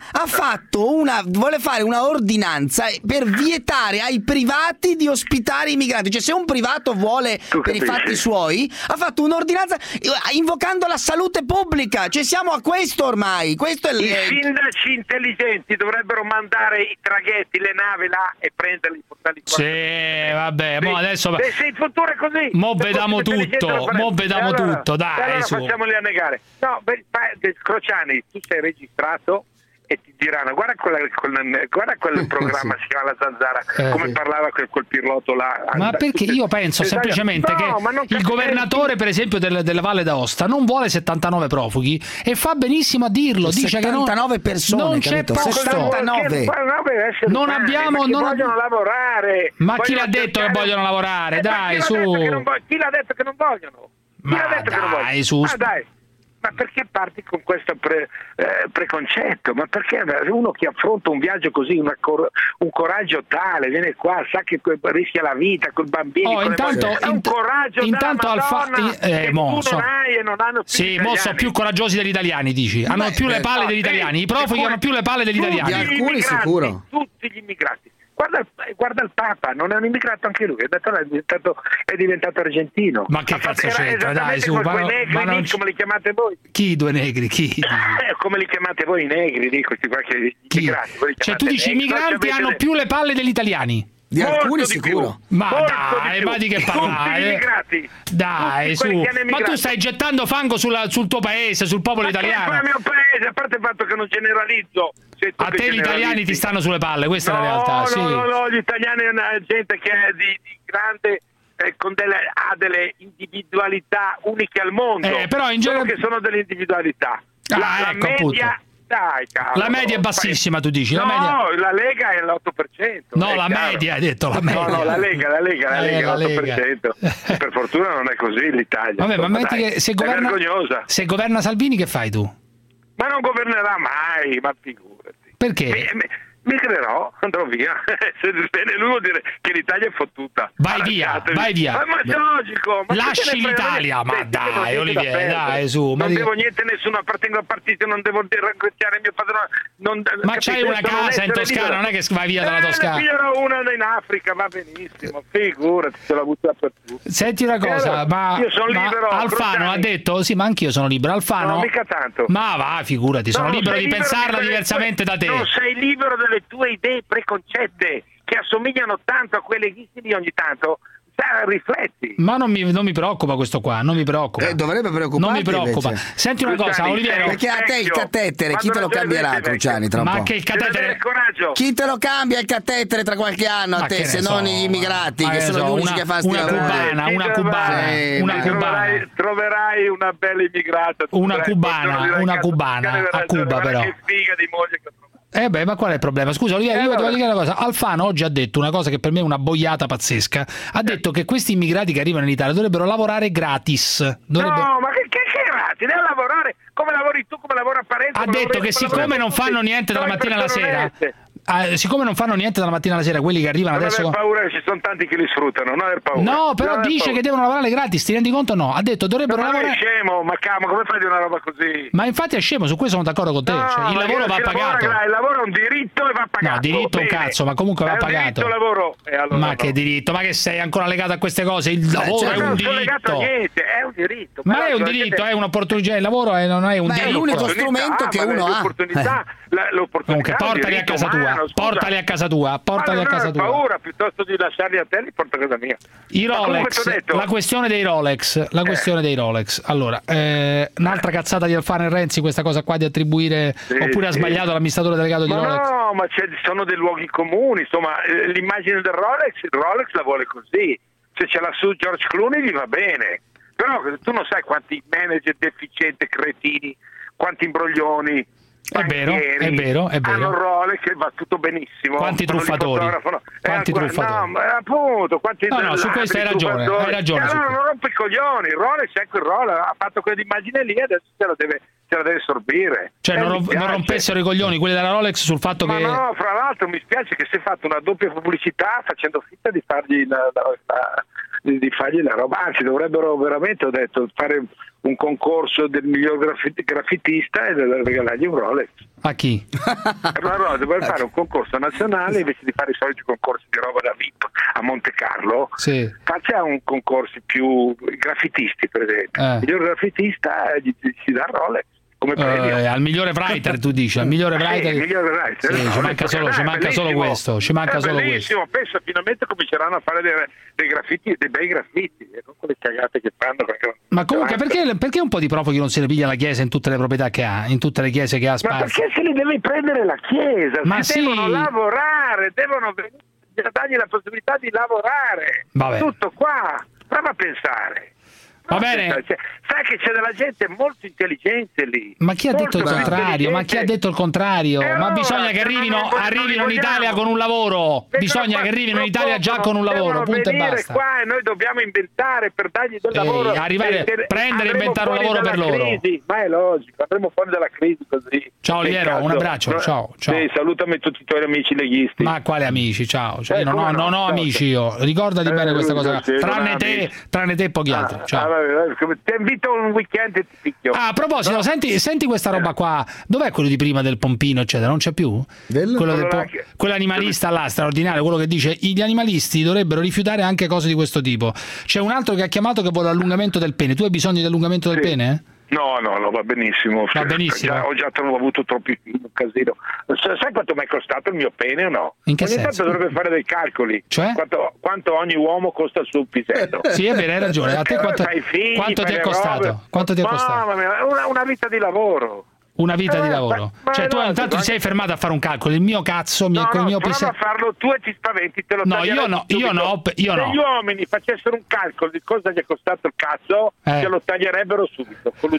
vuole fare una ordinanza per vietare ai privati di ospitare i migranti. Cioè, se un privato vuole per i fatti suoi, ha fatto un'ordinanza invocando la salute pubblica. Cioè, siamo a questo ormai. Questo è I sindaci intelligenti dovrebbero mandare i traghetti, le navi là e prenderli e portarli qua. Sì, vabbè, mo adesso se il futuro è così. Mo vediamo tutto, dai, allora su. Facciamoli annegare. No, Crociani, tu sei registrato e ti diranno guarda quel programma si chiama La Zanzara, come parlava quel pilota là. Ma perché io penso semplicemente che il governatore per esempio della Valle d'Aosta non vuole 79 profughi e fa benissimo a dirlo, dice 79 persone, non c'è posto, 79 non abbiamo, non vogliono lavorare. Ma chi l'ha detto che vogliono lavorare? Dai, su. Chi l'ha detto che non vogliono? Dai, su. Dai. Ma perché parti con questo preconcetto? Ma perché uno che affronta un viaggio così, un coraggio tale, viene qua, sa che rischia la vita col bambino? È un coraggio intanto che tu non hai e non hanno più. Sì, mo sono più coraggiosi degli italiani, dici? Hanno più le palle degli italiani. I profughi hanno più le palle degli italiani. Di alcuni sicuro. Tutti gli immigrati. Guarda il Papa, non è un immigrato anche lui, è diventato argentino. Ma che cazzo c'entra? Dai, su, come li chiamate voi? Chi, due negri? Chi? Come li chiamate voi i negri, dico, immigrati. Cioè tu dici i migranti hanno più le palle degli italiani? Di alcuni sicuro. Ma dai, ma di che parlare? Dai, su. Ma tu stai gettando fango sul tuo paese, sul popolo italiano. Ma il mio paese, a parte il fatto che non generalizzo. A te gli italiani ti stanno sulle palle, questa è la realtà. Sì. No, gli italiani è una gente che è di grande ha delle individualità uniche al mondo. Però in genere che sono delle individualità. La media. Dai, cavolo, la media è bassissima, tu dici? No, la Lega è all'8%. No, la media, hai detto la media. No, la Lega è l'8%. Per fortuna non è così l'Italia. Vabbè, ma metti che se governa Salvini, che fai tu? Ma non governerà mai, ma figurati. Perché? Migrerò, andrò via. Se bene lui vuol dire che l'Italia è fottuta. Vai via. Ma è logico. Lasci l'Italia, ma dai, Olivier, dai, su. Non devo niente, nessuno, appartengo al partito, non devo ringraziare mio padrone. Ma c'hai una casa in Toscana, non è che vai via dalla Toscana. Ne piglierò una in Africa, va benissimo, figurati, ce l'ho avuta per tutti. Senti una cosa, ma io sono libero. Alfano ha detto, sì, ma anch'io sono libero. Alfano. No, mica tanto. Ma va, figurati, sono libero di pensarla diversamente da te. Non sei libero delle tue idee preconcette che assomigliano tanto a quelle di ogni tanto. Rifletti. Ma non mi preoccupa questo qua, non mi preoccupa. Dovrebbe preoccuparti. Non mi preoccupa. Invece. Senti una cosa, Oliviero. Perché a te il catetere, chi te lo cambierà, Cruciani, tra un po'? Ma che il catetere? Chi te lo cambia il catetere tra qualche anno a te, se non gli immigrati, che sono gli unici che fanno una cubana. Troverai una bella immigrata. Una cubana a Cuba, però. Che figa di moglie che ma qual è il problema? Scusa, Oliviero, io devo dire una cosa. Alfano oggi ha detto una cosa che per me è una boiata pazzesca. Ha detto che questi immigrati che arrivano in Italia dovrebbero lavorare gratis. No, ma che gratis? Devono lavorare come lavori tu, come lavora Parenzo. Ha detto che siccome non fanno niente dalla mattina alla sera, siccome non fanno niente dalla mattina alla sera, quelli che arrivano non adesso. Non aver paura, ci sono tanti che li sfruttano, non aver paura. No, però dice che devono lavorare gratis, ti rendi conto? No, ha detto dovrebbero lavorare. Ma è scemo, ma camo, come fai di una roba così? Ma infatti è scemo, su questo sono d'accordo con te. Cioè, il lavoro va pagato. Il lavoro è un diritto e va pagato. No, diritto un cazzo, ma comunque va pagato. Lavoro. Allora ma che diritto? Ma che sei ancora legato a queste cose? Il lavoro è un diritto. Niente, è un diritto. Ma è un diritto, è un'opportunità. Il lavoro non è un diritto. È l'unico strumento che uno ha. L'opportunità. Comunque portali a casa tua. Portali a casa tua. Portali a casa tua. Ho paura, piuttosto di lasciarli a te, li porto a casa mia. I Rolex, la questione dei Rolex. Allora, un'altra cazzata di Alfano e Renzi, questa cosa qua di attribuire, oppure ha sbagliato l'amministratore delegato di Rolex? No, ma sono dei luoghi comuni, insomma, l'immagine del Rolex, il Rolex la vuole così. Se ce l'ha su George Clooney gli va bene. Però tu non sai quanti manager deficienti, cretini, quanti imbroglioni. È vero. Hanno un Rolex che va tutto benissimo. Quanti truffatori? No, appunto, no, su questo hai ragione. Hai ragione. Allora non rompe i coglioni. Il Rolex, ecco il Rolex, ha fatto quell'immagine lì, adesso se ce la deve sorbire. Cioè non rompessero i coglioni quelli della Rolex sul fatto che... no, fra l'altro mi spiace che si è fatto una doppia pubblicità facendo finta di fargli la roba, anzi dovrebbero veramente, ho detto, fare un concorso del miglior graffitista e regalargli un Rolex. A chi? No, dovrebbe fare un concorso nazionale invece di fare i soliti concorsi di roba da VIP a Monte Carlo. Sì. Faccia un concorso più graffitisti, per esempio. Il miglior graffitista si dà il Rolex. Come al migliore writer, tu dici, al migliore writer. Sì, ci manca solo questo. Ci manca solo questo. Penso finalmente cominceranno a fare dei graffiti, dei bei graffiti, non quelle cagate che fanno. Ma comunque perché un po' di profughi non se ne piglia la Chiesa in tutte le proprietà che ha, in tutte le chiese che ha sparse? Ma perché se li deve prendere la Chiesa? Devono lavorare, devono dargli la possibilità di lavorare. Vabbè. Tutto qua. Prova a pensare. Va bene. Sai che c'è della gente molto intelligente lì. Ma chi ha detto il contrario? Ma chi ha detto il contrario? Ma bisogna che arrivino in Italia con un lavoro. Bisogna che arrivino in Italia già con un lavoro. Punto e basta. Qua e noi dobbiamo inventare per dargli del lavoro. Prendere e inventare un lavoro per loro. Crisi. Ma è logico, andremo fuori dalla crisi così. Ciao Oliviero, un abbraccio. Ciao. Sì, salutami tutti i tuoi amici leghisti. Ma quali amici? Ciao. Io non ho amici io. Ricordati bene questa cosa. Tranne te e pochi altri. Ciao. Ti invito un weekend e ti picchio. A proposito, senti questa roba qua. Dov'è quello di prima del pompino, eccetera? Non c'è più? Quell'animalista là, straordinario, quello che dice gli animalisti dovrebbero rifiutare anche cose di questo tipo. C'è un altro che ha chiamato che vuole l'allungamento del pene. Tu hai bisogno di allungamento del pene? No, va benissimo. Va benissimo. Ho già avuto troppi casino. Sai quanto mi è costato il mio pene o no? In che senso? Ogni tanto dovrebbe fare dei calcoli. Cioè? Quanto ogni uomo costa il suo pisello. Sì, è vero, hai ragione. A te quanto ti è costato? Quanto ti è costato? Mamma mia, una vita di lavoro. Una vita di lavoro. Cioè tu intanto ti sei fermato a fare un calcolo. Il mio cazzo, con il mio prova a farlo tu e ti spaventi, te lo taglierei. Io no. Se gli uomini facessero un calcolo di cosa gli è costato il cazzo, te lo taglierebbero subito col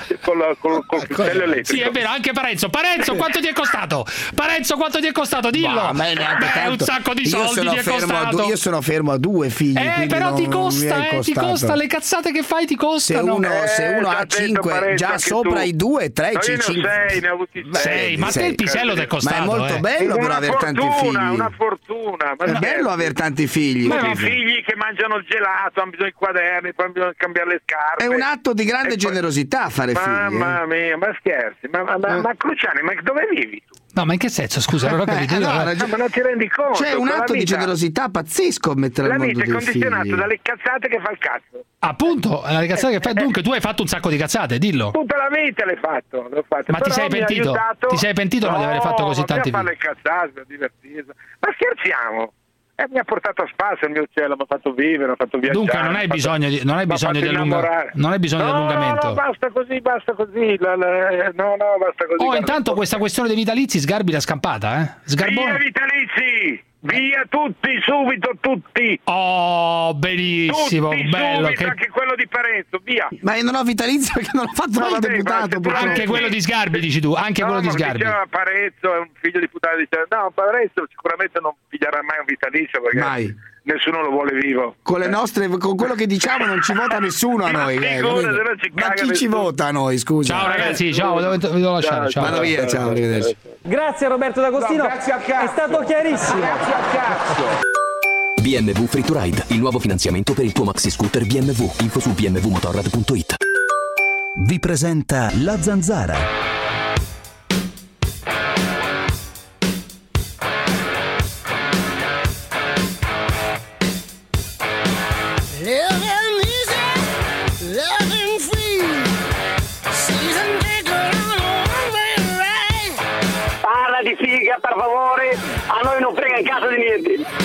coltello elettrico. Sì, è vero, anche Parenzo, quanto ti è costato? Quanto ti è costato? Dillo. Un sacco di soldi ti è costato. Io sono fermo a 2 figli. Però ti costa, le cazzate che fai ti costano. Se uno ha 5, già sopra i 2, 3, 5. Ne ho avuti 6. Ma te il pisello ti è costato. Ma è molto bello però aver tanti figli. Una fortuna. È bello aver tanti figli. Ma i figli che mangiano il gelato, hanno bisogno di quaderni, poi bisogna cambiare le scarpe. È un atto di grande generosità fare figli. Mamma mia, ma scherzi. Ma Cruciani, ma dove vivi tu? No, ma in che senso? Scusa, non ho capito. Ma non ti rendi conto? C'è un atto di generosità pazzesco mettere al mondo dei figli. La vita è condizionato dalle cazzate che fa il cazzo. Appunto, le cazzate che fai. Dunque, tu hai fatto un sacco di cazzate, dillo. Tutta la vita l'ho fatto. Ma ti sei pentito? Ti sei pentito di aver fatto così tanti figli? No, non fare le cazzate, per divertirsi. Ma scherziamo. Mi ha portato a spasso il mio uccello, mi ha fatto vivere, mi ha fatto viaggiare. Dunque non hai bisogno di allungamento. No, basta così. No, basta così. Intanto questa questione dei vitalizi Sgarbi l'ha scampata, Via vitalizi! Via tutti, subito tutti! Oh, benissimo, tutti, bello. Subito, anche quello di Parenzo, via! Ma io non ho vitalizio perché non ho fatto mai il deputato. Anche quello di Sgarbi, dici tu, quello di Sgarbi. Diceva Parenzo è un figlio di puttana, no, Parenzo sicuramente non piglierà mai un vitalizio perché nessuno lo vuole vivo. Con quello che diciamo non ci vota nessuno a noi. Ma chi ci vota a noi, scusa? Ciao ragazzi, ciao, vi devo lasciare. Ciao. Vado via, ciao, arrivederci. Grazie a Roberto D'Agostino, è stato chiarissimo. Grazie al cazzo. BMW Free to Ride, il nuovo finanziamento per il tuo maxi scooter BMW. Info su bmwmotorrad.it. Vi presenta La Zanzara. Parla di figa, per favore, a noi non frega in casa di niente.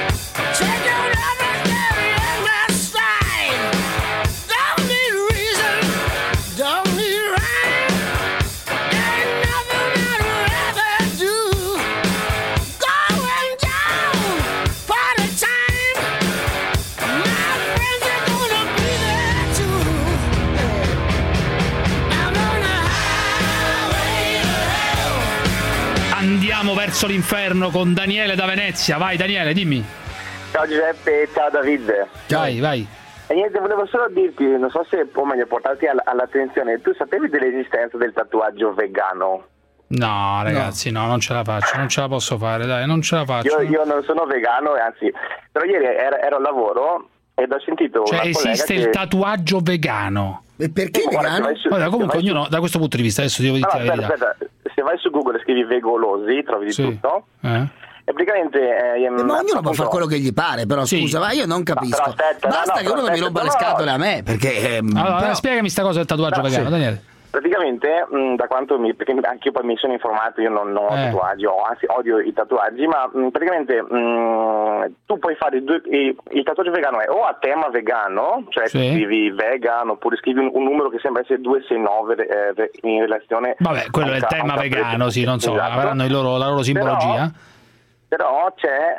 Andiamo verso l'inferno con Daniele da Venezia. Vai Daniele, dimmi. Ciao Giuseppe, ciao Davide. Vai. E niente, volevo solo dirti, non so se può meglio portarti all'attenzione, tu sapevi dell'esistenza del tatuaggio vegano? No, ragazzi, no, non ce la faccio, non ce la posso fare, dai, non ce la faccio. Io non sono vegano, anzi, però ieri ero al lavoro ed ho sentito cioè, una collega esiste il tatuaggio vegano. E perché vegano? Comunque ognuno da questo punto di vista, adesso devo dire la verità. Aspetta, se vai su Google e scrivi vegolosi, trovi di tutto. E praticamente ma ognuno può fare quello che gli pare, però scusa, ma io non capisco. Basta che uno non mi rompa le scatole a me, perché allora, spiegami sta cosa del tatuaggio vegano, Daniele. Praticamente, da quanto perché anche io poi mi sono informato, io non ho tatuaggi, anzi odio i tatuaggi, ma praticamente tu puoi fare il tatuaggio vegano è o a tema vegano, cioè scrivi vegan, oppure scrivi un numero che sembra essere 269 in relazione. Vabbè, quello è il tema vegano, sì, non so, avranno la loro simbologia. Però c'è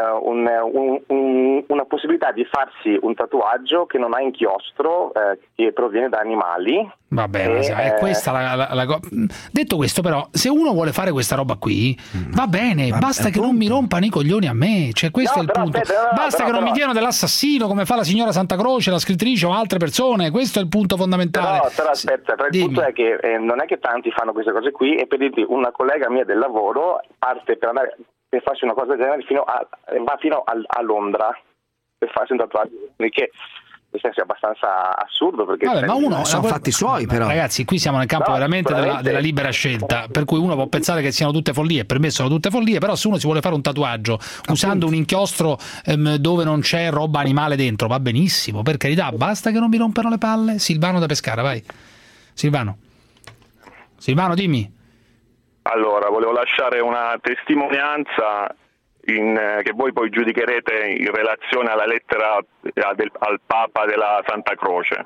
una possibilità di farsi un tatuaggio che non ha inchiostro, che proviene da animali. Va bene, è questa la cosa. Detto questo, però, se uno vuole fare questa roba qui, va bene, basta che non mi rompano i coglioni a me, cioè questo è il punto. Basta che non mi diano dell'assassino come fa la signora Santa Croce, la scrittrice o altre persone, questo è il punto fondamentale. Però aspetta, il punto è che non è che tanti fanno queste cose qui, e per dirti, una collega mia del lavoro parte per farsi una cosa del genere va fino a Londra per farsi un tatuaggio, che nel senso è abbastanza assurdo, perché ma uno sono fatti suoi, però ragazzi, qui siamo nel campo veramente della libera scelta, per cui uno può pensare che siano tutte follie, per me sono tutte follie, però se uno si vuole fare un tatuaggio usando un inchiostro dove non c'è roba animale dentro, va benissimo, per carità, basta che non mi rompano le palle. Silvano da Pescara, vai. Silvano, dimmi. Allora, volevo lasciare una testimonianza che voi poi giudicherete in relazione alla lettera al Papa della Santa Croce.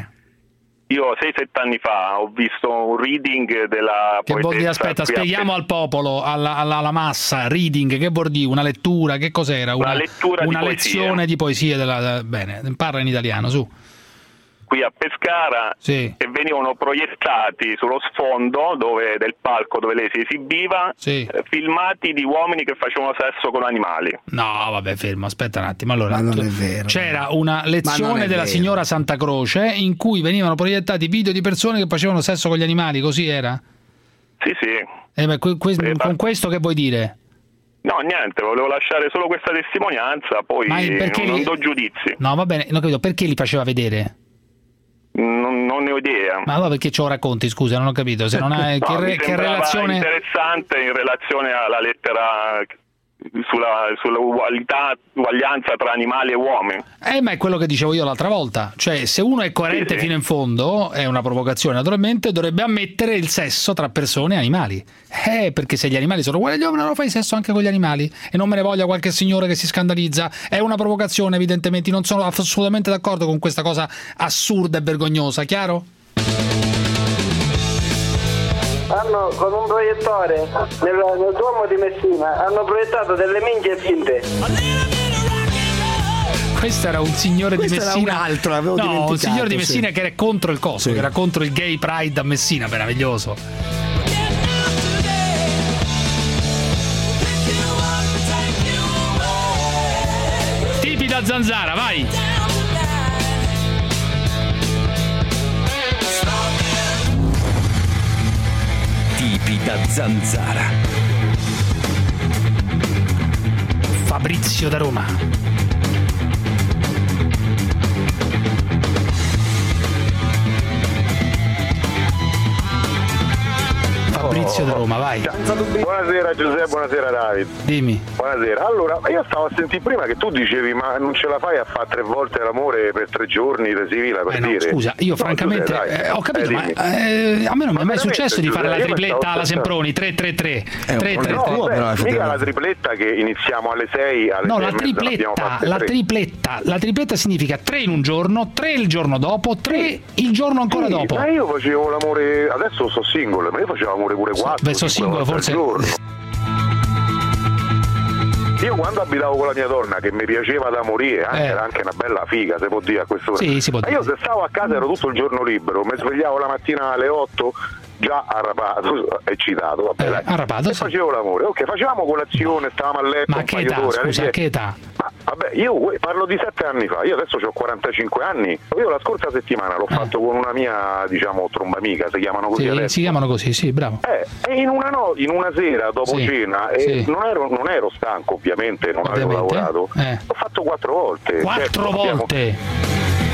Io 6-7 anni fa ho visto un reading della Che vuol dire, aspetta, spieghiamo al popolo, alla massa, reading, che vuol dire? Una lettura, che cos'era? Una lezione di poesia bene, parla in italiano, su. Qui a Pescara, e venivano proiettati sullo sfondo del palco dove lei si esibiva filmati di uomini che facevano sesso con animali. No, vabbè, fermo, aspetta un attimo. Allora, ma non è vero. C'era una lezione della signora Santa Croce in cui venivano proiettati video di persone che facevano sesso con gli animali, così era? Sì. Con questo che vuoi dire? No, niente, volevo lasciare solo questa testimonianza, poi non do giudizi. No, va bene, non capito, perché li faceva vedere? Non ne ho idea. Ma allora perché ce lo racconti, scusa, non ho capito. Se non hai che relazione interessante in relazione alla lettera sulla uguaglianza tra animali e uomini. Ma è quello che dicevo io l'altra volta, cioè se uno è coerente fino in fondo, è una provocazione naturalmente, dovrebbe ammettere il sesso tra persone e animali, perché se gli animali sono uguali agli uomini, allora fai sesso anche con gli animali, e non me ne voglia qualche signore che si scandalizza, è una provocazione evidentemente, non sono assolutamente d'accordo con questa cosa assurda e vergognosa, chiaro? Hanno con un proiettore nel Duomo di Messina hanno proiettato delle minchie finte. Questo era un signore di Messina. Era un altro, avevo dimenticato. Un signore di Messina che era contro il coso, che era contro il gay pride a Messina, meraviglioso. Tipi da Zanzara, vai. Tipi da Zanzara. Fabrizio da Roma. Fabrizio da Roma, vai. Buonasera Giuseppe, buonasera David. Dimmi. Buonasera. Allora, io stavo a sentire prima che tu dicevi ma non ce la fai a fare 3 volte l'amore per 3 giorni di civile, per dire. Scusa, io francamente ho capito, ma a me non mi è mai successo di fare la tripletta alla Semproni, 3-3-3. Mica la tripletta che iniziamo alle 6, alle 6 la tripletta significa 3 in un giorno, 3 il giorno dopo, 3 il giorno ancora dopo. Ma io facevo l'amore, adesso sto single, ma io facevo l'amore pure 4. Verso singolo forse. Io quando abitavo con la mia donna, che mi piaceva da morire, era anche una bella figa, si può dire a questo punto. Sì, si può dire. Ma io se stavo a casa ero tutto il giorno libero, mi svegliavo la mattina alle 8, già arrapato, eccitato, vabbè, arrapato, e facevo l'amore, ok, facevamo colazione, stavamo a letto. Ma che età, scusa, che età? Vabbè, io parlo di 7 anni fa, io adesso ho 45 anni, io la scorsa settimana l'ho fatto con una mia, diciamo, trombamica, si chiamano così adesso. Si chiamano così, sì, bravo. E in una sera dopo cena, non ero stanco ovviamente, non avevo lavorato, l'ho fatto 4 volte. 4 volte?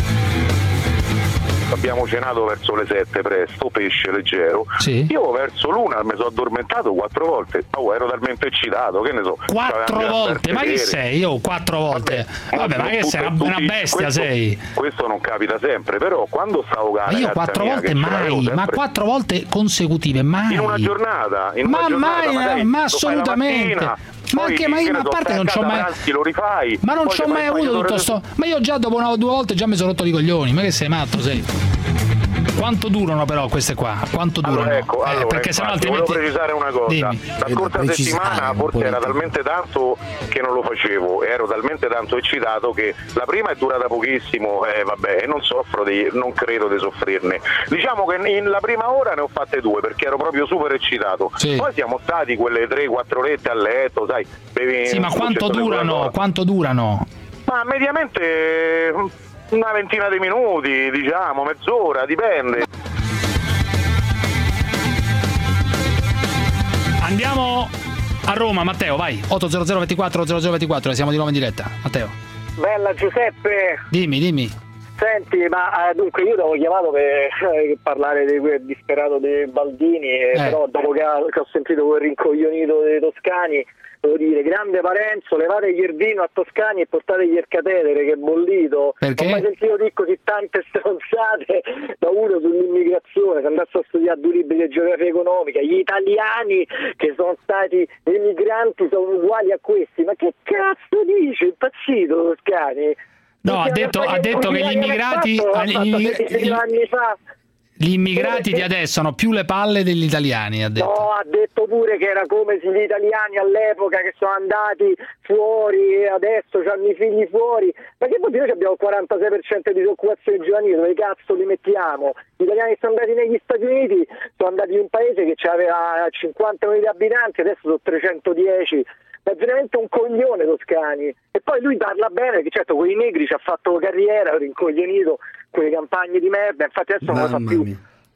Abbiamo cenato verso le 7 presto, pesce leggero. Io verso l'1 mi sono addormentato 4 volte. Ero talmente eccitato, che ne so. 4 volte? Ma chi sei? Io 4 volte. Vabbè, ma che sei una bestia, sei? Questo non capita sempre, però quando stavo con io 4 volte mai, ma 4 volte consecutive mai. In una giornata, ma assolutamente. Ma anche ma a parte non c'ho mai lo rifai, ma non c'ho mai avuto tutto sto. Ma io già dopo 2 volte già mi sono rotto i coglioni. Ma che sei matto, sei? Quanto durano però queste qua? Quanto durano? Allora, perché sennò altrimenti volevo precisare una cosa. Dimmi. La scorsa settimana forse era talmente tanto che non lo facevo, ero talmente tanto eccitato che la prima è durata pochissimo, vabbè, e non credo di soffrirne. Diciamo che la prima ora ne ho fatte 2 perché ero proprio super eccitato. Poi siamo stati quelle 3-4 orette a letto, sai, sì, ma quanto durano? Quanto durano? Ma mediamente una ventina di minuti, diciamo, mezz'ora, dipende. Andiamo a Roma, Matteo, vai. 800 24 0024, siamo di nuovo in diretta. Matteo. Bella Giuseppe. Dimmi. Senti, ma dunque io ti avevo chiamato per parlare di quel disperato dei Baldini, però dopo che ho sentito quel rincoglionito dei toscani, devo dire, grande Parenzo, levategli il vino a Toscani e portategli il catetere che è bollito. Perché? Non ho mai sentito dire così tante stronzate da uno sull'immigrazione, se andasse a studiare 2 libri di geografia economica. Gli italiani che sono stati emigranti sono uguali a questi, ma che cazzo dice? Impazzito Toscani? No, ha detto che gli immigrati gli immigrati di adesso hanno più le palle degli italiani, ha detto. No, ha detto pure che era come se gli italiani all'epoca che sono andati fuori e adesso hanno i figli fuori. Ma che vuol dire che abbiamo il 46% di disoccupazione giovanile? Dove cazzo li mettiamo? Gli italiani che sono andati negli Stati Uniti sono andati in un paese che aveva 50 milioni di abitanti, adesso sono 310. È veramente un coglione Toscani. E poi lui parla bene, che certo con i negri ci ha fatto carriera, rincoglionito, quelle campagne di merda, infatti adesso non lo fa più.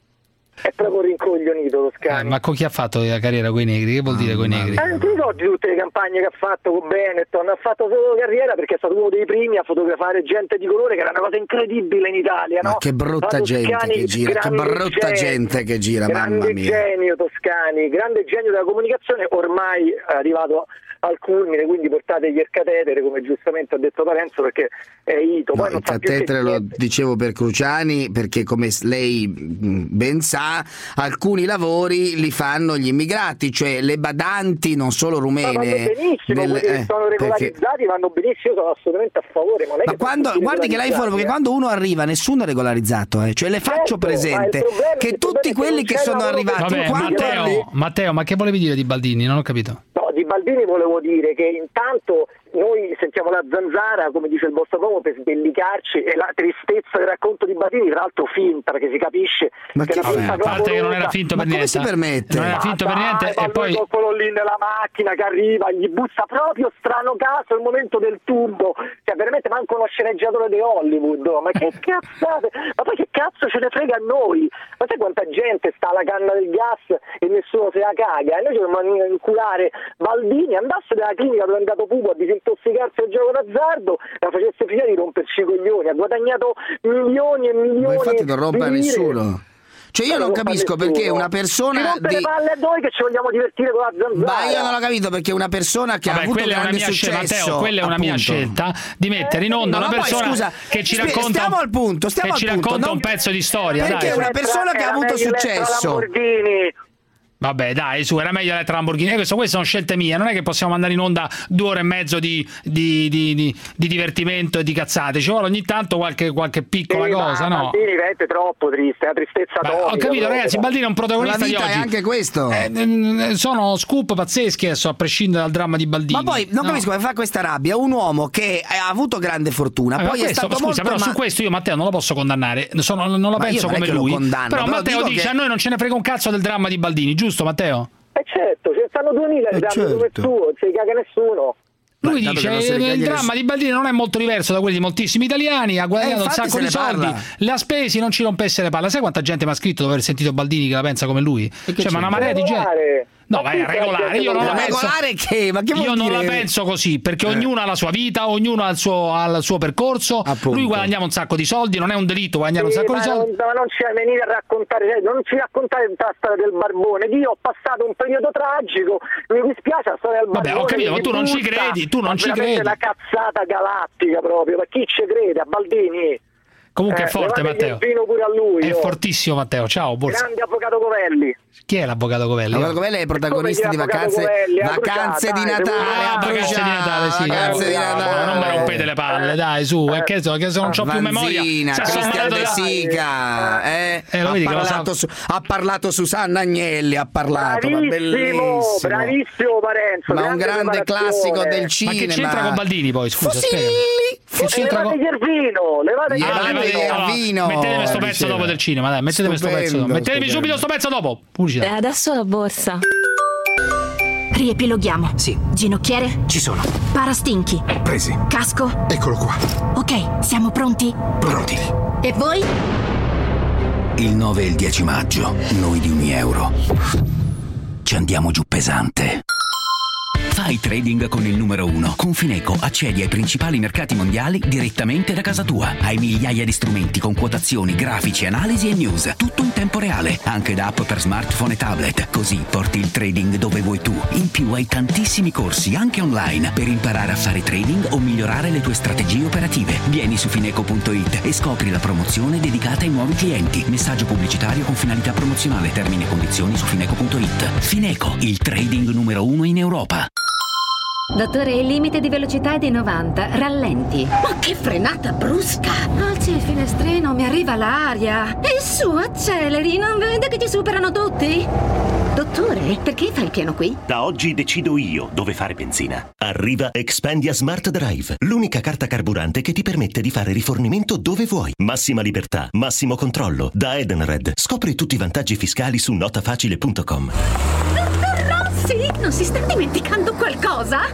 È proprio rincoglionito Toscani. Ma con chi ha fatto la carriera con i negri? Che vuol dire con i negri? Non ti ricordi tutte le campagne che ha fatto con Benetton? Ha fatto solo carriera perché è stato uno dei primi a fotografare gente di colore, che era una cosa incredibile in Italia, no? Ma che brutta gente che gira, gente che gira, mamma mia. Grande genio Toscani, grande genio della comunicazione, ormai è arrivato al culmine, quindi portategli il catetere, come giustamente ha detto Parenzo, perché è ito. No, il catetere lo dicevo per Cruciani, perché come lei ben sa, alcuni lavori li fanno gli immigrati, cioè le badanti, non solo rumene. Ma vanno benissimo, sono regolarizzati, vanno benissimo, io sono assolutamente a favore. Ma guardi che lei perché quando uno arriva nessuno è regolarizzato, cioè le faccio presente che tutti quelli che sono arrivati. Vabbè, Matteo, ma che volevi dire di Baldini? Non ho capito. No, di Baldini volevo dire che intanto noi sentiamo la zanzara, come dice il vostro uomo, per sbellicarci, e la tristezza del racconto di Baldini, tra l'altro finta, perché si capisce che a parte che non era finto per niente. Come si permette? Non era finto per niente, e poi quello lì nella macchina che arriva, gli butta proprio strano caso il momento del tubo, cioè veramente manco uno sceneggiatore di Hollywood. Ma che cazzate, ma poi che cazzo ce ne frega a noi? Ma sai quanta gente sta alla canna del gas e nessuno se la caga, e noi dobbiamo inculare Baldini, andasse dalla clinica dove è andato Pupo a disintossicarsi al gioco d'azzardo e la facesse finire di romperci i coglioni. Ha guadagnato milioni e milioni. Ma infatti non rompe a nessuno. Cioè io non capisco perché una persona le palle a noi che ci vogliamo divertire con la zanzara. Ma io non ho capito perché una persona che ha avuto grande successo, Matteo, quella è una mia scelta di mettere in onda una persona che ci racconta un pezzo di storia. Perché dai. una persona che ha avuto successo. Vabbè, dai, su, era meglio la Lamborghini. Queste sono scelte mie, non è che possiamo mandare in onda 2 ore e mezzo di divertimento e di cazzate. Ci vuole ogni tanto qualche piccola cosa, no? Baldini veramente troppo triste, la tristezza atomica. Ho capito, ragazzi, Baldini è un protagonista di oggi. È anche questo. Sono scoop pazzeschi adesso, a prescindere dal dramma di Baldini. Ma poi non capisco come fa questa rabbia un uomo che ha avuto grande fortuna, poi è stato molto però su questo io Matteo non lo posso condannare, non la penso come lui. Però Matteo dice a noi non ce ne frega un cazzo del dramma di Baldini, giusto Matteo? Certo, ce ne stanno 2000 il dramma come tu, non si caga nessuno. Lui dice il dramma di Baldini non è molto diverso da quelli di moltissimi italiani, ha guadagnato un sacco di soldi, le ha spesi, non ci rompesse le palle. Sai quanta gente mi ha scritto dopo aver sentito Baldini che la pensa come lui? Cioè, ma una marea di gente. No, ma è regolare, io non la penso. Io non la penso così, perché ognuno ha la sua vita, ognuno ha il suo percorso. Appunto. Lui guadagnava un sacco di soldi, non è un delitto guadagnare un sacco di soldi. Ma non ci venire a raccontare, non ci raccontare la storia del barbone. Io ho passato un periodo tragico, mi dispiace la storia del barbone. Vabbè, ho capito, ma tu non ci credi, tu non ci credi. È una cazzata galattica proprio, ma chi ci crede a Baldini? Comunque è forte Matteo. Pure a lui, è fortissimo Matteo, ciao, Borsa. Grande avvocato Covelli. Chi è l'avvocato Covelli? L'avvocato Covelli è il protagonista di Vacanze di Natale. Vacanze di Natale, sì. Vacanze di Natale. Non mi rompete le palle, dai, su. È che se non c'ho più memoria. Cristian De Sica. Ha parlato Susanna Agnelli, ha parlato. Bravissimo Parenzo. Ma un grande classico del cinema. Ma che c'entra con Baldini poi, scusa? Levate il vino. Mettetemi sto pezzo dopo del cinema, dai, mettetemi sto pezzo dopo. Mettetemi subito sto pezzo dopo. E adesso la borsa. Riepiloghiamo. Sì. Ginocchiere? Ci sono. Parastinchi? Presi. Casco? Eccolo qua. Ok, siamo pronti? Pronti. E voi? Il 9 e il 10 maggio, noi di €1 ci andiamo giù pesante. Fai trading con il numero 1. Con Fineco accedi ai principali mercati mondiali direttamente da casa tua. Hai migliaia di strumenti con quotazioni, grafici, analisi e news. Tutto in tempo reale, anche da app per smartphone e tablet. Così porti il trading dove vuoi tu. In più hai tantissimi corsi, anche online, per imparare a fare trading o migliorare le tue strategie operative. Vieni su fineco.it e scopri la promozione dedicata ai nuovi clienti. Messaggio pubblicitario con finalità promozionale. Termini e condizioni su fineco.it. Fineco, il trading numero 1 in Europa. Dottore, il limite di velocità è di 90. Rallenti. Ma che frenata brusca! Alzi il finestrino, mi arriva l'aria. E su, acceleri, non vede che ci superano tutti? Dottore, perché fa il pieno qui? Da oggi decido io dove fare benzina. Arriva Expandia Smart Drive, l'unica carta carburante che ti permette di fare rifornimento dove vuoi. Massima libertà, massimo controllo. Da Edenred. Scopri tutti i vantaggi fiscali su notafacile.com. Sì, non si sta dimenticando qualcosa?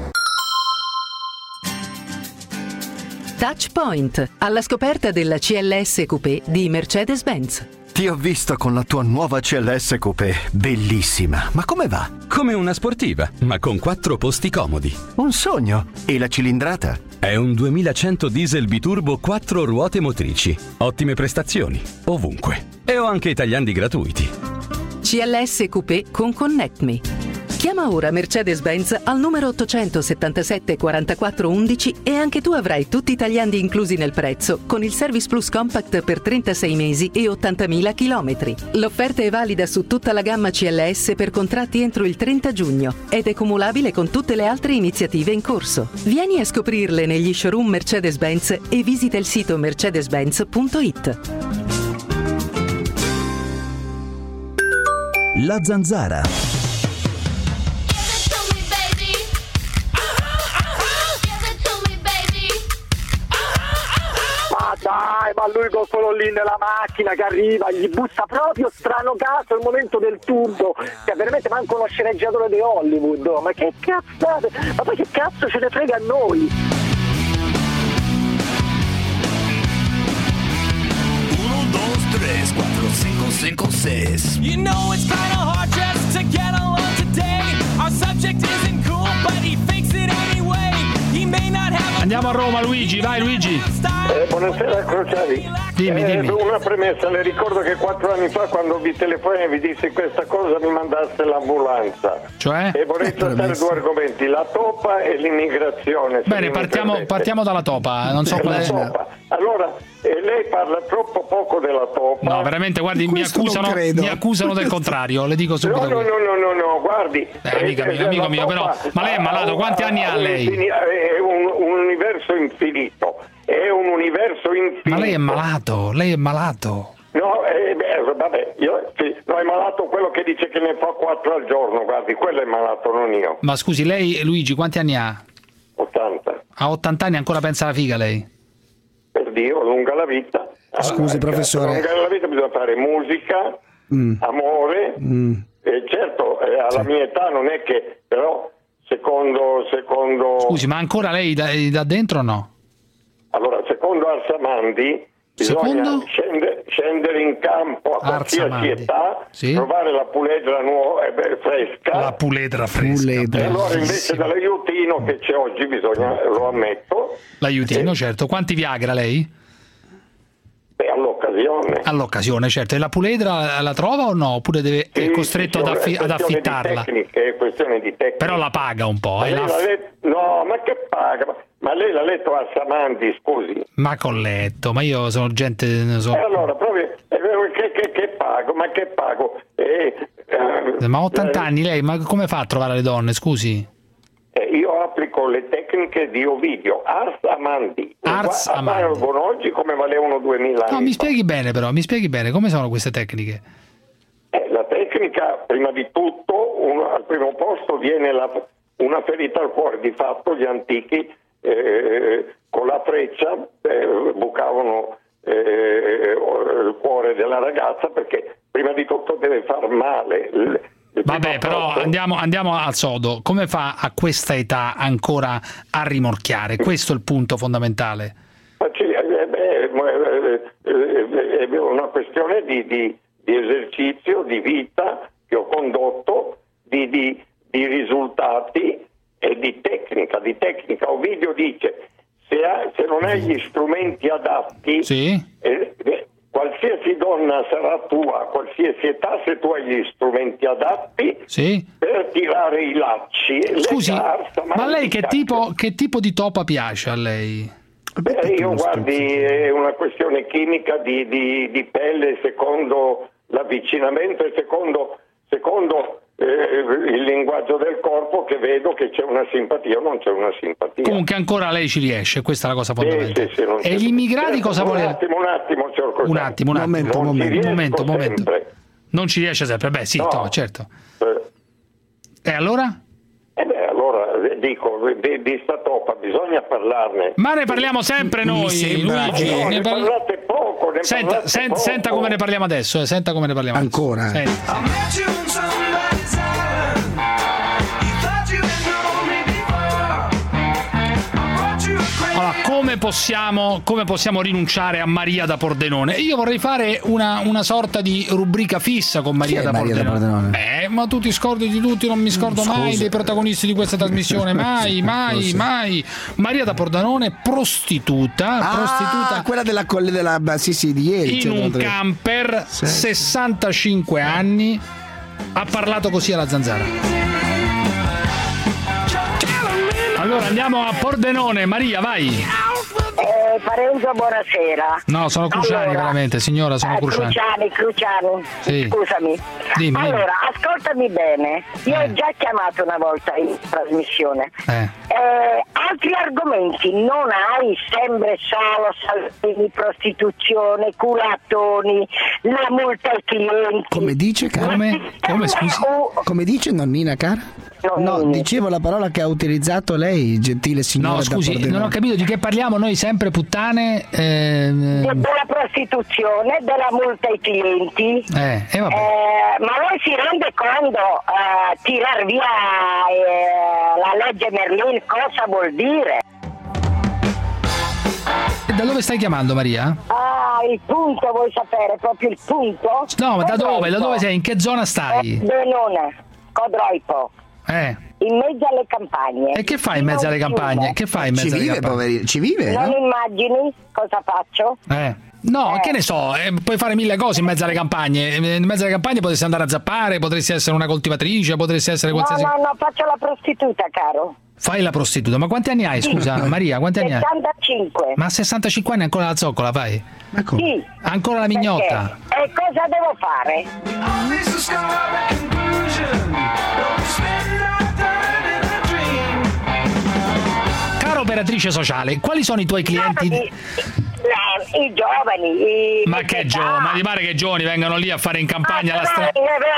Touchpoint, alla scoperta della CLS Coupé di Mercedes-Benz. Ti ho visto con la tua nuova CLS Coupé, bellissima. Ma come va? Come una sportiva, ma con 4 posti comodi. Un sogno. E la cilindrata? È un 2100 diesel biturbo 4 ruote motrici. Ottime prestazioni, ovunque. E ho anche i tagliandi gratuiti. CLS Coupé con Connect Me. Chiama ora Mercedes-Benz al numero 877 44 11 e anche tu avrai tutti i tagliandi inclusi nel prezzo con il Service Plus Compact per 36 mesi e 80.000 chilometri. L'offerta è valida su tutta la gamma CLS per contratti entro il 30 giugno ed è cumulabile con tutte le altre iniziative in corso. Vieni a scoprirle negli showroom Mercedes-Benz e visita il sito mercedes-benz.it. La Zanzara. Dai, ma lui con quello lì nella macchina che arriva, gli bussa proprio strano caso il momento del turbo, cioè veramente manco uno sceneggiatore di Hollywood, ma che cazzate, ma poi che cazzo ce ne frega a noi? 1, 2, 3, 4, 5, 5, 6. You know it's kind of hard just to get along today. Our subject isn't cool, but he fakes it anyway. He may not have Andiamo a Roma, Luigi, vai Luigi. Buonasera Crociati. Dimmi. Una premessa, le ricordo che 4 anni fa quando vi telefonai e vi dissi questa cosa mi mandaste l'ambulanza. Cioè? E vorrei trattare 2 argomenti, la topa e l'immigrazione. Bene, partiamo dalla topa. Non so qual è. Allora, lei parla troppo poco della topa. No, veramente, guardi, mi accusano del contrario, le dico subito. No, guardi. Amico mio, però, ma lei è malato, quanti anni ha lei? È un universo infinito. Ma lei è malato. No, vabbè, è malato quello che dice che ne fa 4 al giorno, guardi, quello è malato, non io. Ma scusi, lei, Luigi, quanti anni ha? 80. A 80 anni ancora pensa alla figa lei? Per Dio, lunga la vita. Scusi, professore. Lunga la vita bisogna fare musica, amore, e certo, alla mia età non è che, però, secondo... Scusi, ma ancora lei da dentro o no? Allora, secondo Arsamandi bisogna scendere in campo a qualsiasi età, trovare la puledra nuova e fresca. La puledra fresca. E allora invece dall'aiutino che c'è oggi bisogna, lo ammetto. L'aiutino, certo. Quanti Viagra lei? All'occasione, certo. E la puledra la trova o no? Oppure è costretto ad affittarla? È questione di tecnica. Però la paga un po'. No, ma che paga? Ma lei l'ha letto a Samandi, scusi? Ma con letto, ma io sono gente... allora, proprio, che pago? Ma che pago? Ma 80 anni lei, ma come fa a trovare le donne, scusi? Io applico le tecniche di Ovidio, Ars Amandi. Valgono oggi come valevano 2000 anni. No, mi spieghi bene però, come sono queste tecniche? La tecnica, prima di tutto, al primo posto viene una ferita al cuore. Di fatto gli antichi con la freccia bucavano il cuore della ragazza, perché prima di tutto deve far male. Vabbè, però andiamo al sodo. Come fa a questa età ancora a rimorchiare? Questo è il punto fondamentale. È una questione di esercizio, di vita che ho condotto, di risultati e di tecnica. Ovidio dice: se non hai gli strumenti adatti, qualsiasi donna sarà tua, a qualsiasi età, se tu hai gli strumenti adatti per tirare i lacci. Scusi, ma lei che tipo di topa piace a lei? Io guardi, è una questione chimica di pelle, secondo l'avvicinamento e secondo il linguaggio del corpo, che vedo che c'è una simpatia o non c'è una simpatia. Comunque ancora lei ci riesce, questa è la cosa fondamentale. E gli immigrati cosa vuole? Un attimo, signor Crociati. Un momento. Non ci riesce sempre, certo. E allora? Allora dico, di sta topa bisogna parlarne. Ma ne parliamo sempre noi, Luigi. Ne parlate poco. Senta come ne parliamo adesso. Senta come ne parliamo ancora. Allora, come possiamo rinunciare a Maria da Pordenone? Io vorrei fare una sorta di rubrica fissa con Maria da Pordenone. Ma tu ti scordi di tutti, non mi scordo mai dei protagonisti di questa trasmissione, mai. Maria da Pordenone, prostituta. Quella della di ieri. In un camper, 65 anni, ha parlato così alla Zanzara. Allora andiamo a Pordenone, Maria, vai. Parenzo, buonasera. No, sono Cruciani, veramente, signora, sono Cruciani. Cruciani. Sì. Scusami. Dimmi. Allora, ascoltami bene. Io ho già chiamato una volta in trasmissione. Altri argomenti non hai? Sempre solo salvini, prostituzione, culattoni, la multa ai clienti. Come dice, cara? Come scusi? Come dice, nonnina cara? No, dicevo la parola che ha utilizzato lei, gentile signora. No, scusi, non ho capito di che parliamo noi, sempre puttane. Della prostituzione, della multa ai clienti. Ma lei si rende conto tirar via la legge Merlin cosa vuol dire? Da dove stai chiamando, Maria? Il punto, vuoi sapere proprio il punto? No, ma da dove? Da dove sei? In che zona stai? Benone, Codroipo. in mezzo alle campagne. E che fai in mezzo alle campagne? Che fai in mezzo alle campagne? Poverino, ci vive, non no? immagini cosa faccio? No, che ne so, puoi fare mille cose in mezzo alle campagne. In mezzo alle campagne potresti andare a zappare, potresti essere una coltivatrice, potresti essere qualsiasi... No, faccio la prostituta, caro. Fai la prostituta, ma quanti anni hai, scusa, Maria? Quanti anni hai? 65. Ma a 65 anni ancora la zoccola fai? Sì. Ancora la mignotta? E cosa devo fare? Cara operatrice sociale, quali sono i tuoi clienti? I giovani. Ma che giovani? Ma ti pare che i giovani vengano lì a fare in campagna alla strada?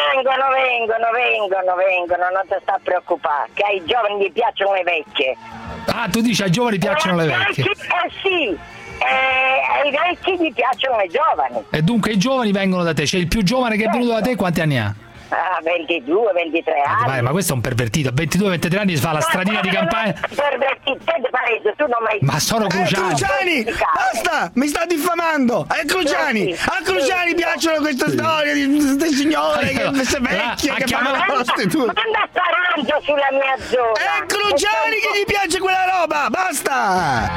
Vengono, non ti sta a preoccupare, che ai giovani gli piacciono le vecchie. Ah, tu dici ai giovani piacciono le vecchie? Sì, ai vecchi gli piacciono le giovani. E dunque i giovani vengono da te, cioè il più giovane che è venuto da te quanti anni ha? 22, 23 anni. Vai, ma questo è un pervertito, a 22, 23 anni si fa la stradina di campagna. Pervertito, tu non mai... Ma sono Cruciani. Cruciani, basta, mi sta diffamando. Cruciani, a Cruciani piacciono queste storie di queste signore queste vecchie che fanno la prostituta. Manda sparanzo sulla mia zona. È Cruciani che gli piace quella roba, basta.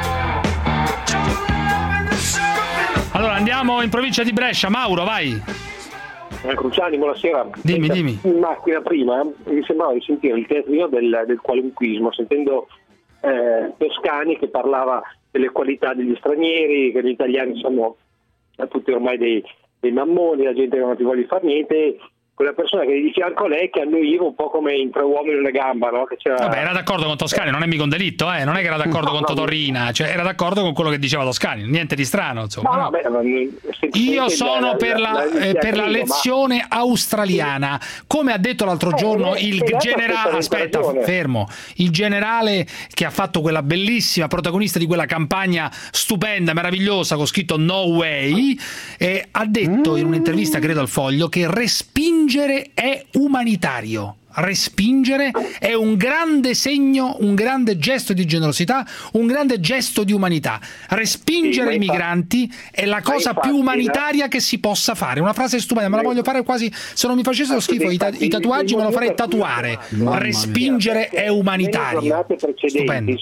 Allora andiamo in provincia di Brescia, Mauro, vai. Cruciani, buonasera. Dimmi. In macchina prima mi sembrava di sentire il teatrino del qualunquismo, sentendo Toscani che parlava delle qualità degli stranieri, che gli italiani sono tutti ormai dei mammoni, la gente non ha più voglia di fare niente. Quella persona che gli di fianco a lei che annuiva un po' come in Tre uomini e una gamba, no? Che c'era... Vabbè, era d'accordo con Toscani, non è mica un delitto, non è che era d'accordo con Totorrina, cioè era d'accordo con quello che diceva Toscani, niente di strano, insomma. Io sono per la lezione australiana, come ha detto l'altro giorno il generale, il generale che ha fatto quella bellissima protagonista di quella campagna stupenda, meravigliosa, con scritto No Way, ha detto in un'intervista, credo al Foglio, che respingere è umanitario. Respingere è un grande segno, un grande gesto di generosità, un grande gesto di umanità. Respingere i migranti è la cosa più umanitaria che si possa fare. Una frase stupenda, me la voglio fare quasi, se non mi facessero schifo i tatuaggi me lo farei tatuare. Respingere è umanitario. Stupendo.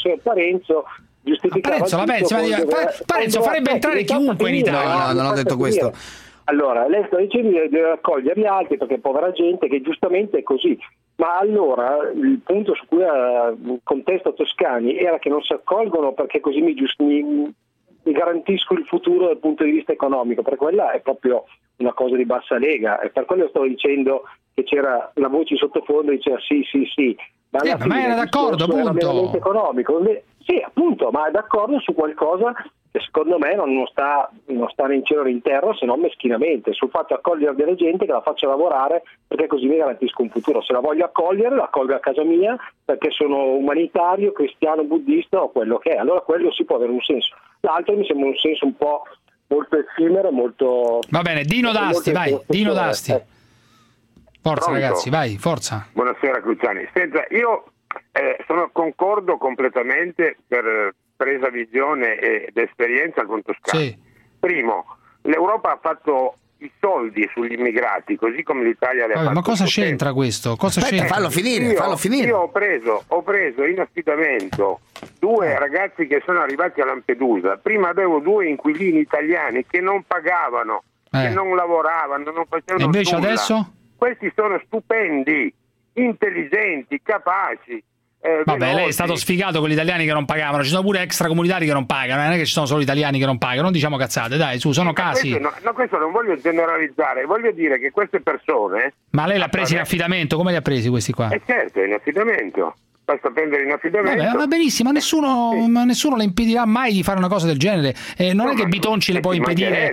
Parenzo farebbe entrare chiunque in Italia. No, non ho detto questo. Allora, lei sta dicendo di deve accogliere gli altri perché è povera gente, che giustamente è così. Ma allora il punto su cui contesta Toscani era che non si accolgono perché così mi garantisco il futuro dal punto di vista economico, perché quella è proprio una cosa di bassa lega, e per quello stavo dicendo che c'era la voce sottofondo e diceva sì, ma era d'accordo, appunto. Era meramente economico. Sì, appunto, ma è d'accordo su qualcosa che secondo me non sta né in cielo né in terra, se non meschinamente, sul fatto di accogliere della gente, che la faccia lavorare, perché così mi garantisco un futuro. Se la voglio accogliere, la accolgo a casa mia perché sono umanitario, cristiano, buddista o quello che è, allora quello si può avere un senso. L'altro mi sembra un senso un po' molto effimero, molto... Va bene, Dino D'Asti, vai, Dino D'Asti. Forza. Pronto? Ragazzi, vai, forza. Buonasera Cruciani. Senta, io concordo completamente per presa visione ed esperienza con Toscani. Sì. Primo, l'Europa ha fatto i soldi sugli immigrati, così come l'Italia le ha fatto. Ma cosa c'entra questo? Fallo finire. Io ho preso in affidamento 2 ragazzi che sono arrivati a Lampedusa. Prima avevo 2 inquilini italiani che non pagavano, che non lavoravano, non facevano nulla. E invece adesso? Questi sono stupendi, intelligenti, capaci. Vabbè, lei è stato sfigato con gli italiani che non pagavano, ci sono pure extracomunitari che non pagano, non è che ci sono solo italiani che non pagano, non diciamo cazzate, dai, sono casi. Questo non voglio generalizzare, voglio dire che queste persone... Ma lei l'ha presi in affidamento, come li ha presi questi qua? Certo, in affidamento. Basta prendere in affidamento. Vabbè, va benissimo, nessuno le impedirà mai di fare una cosa del genere. Non è che Bitonci le può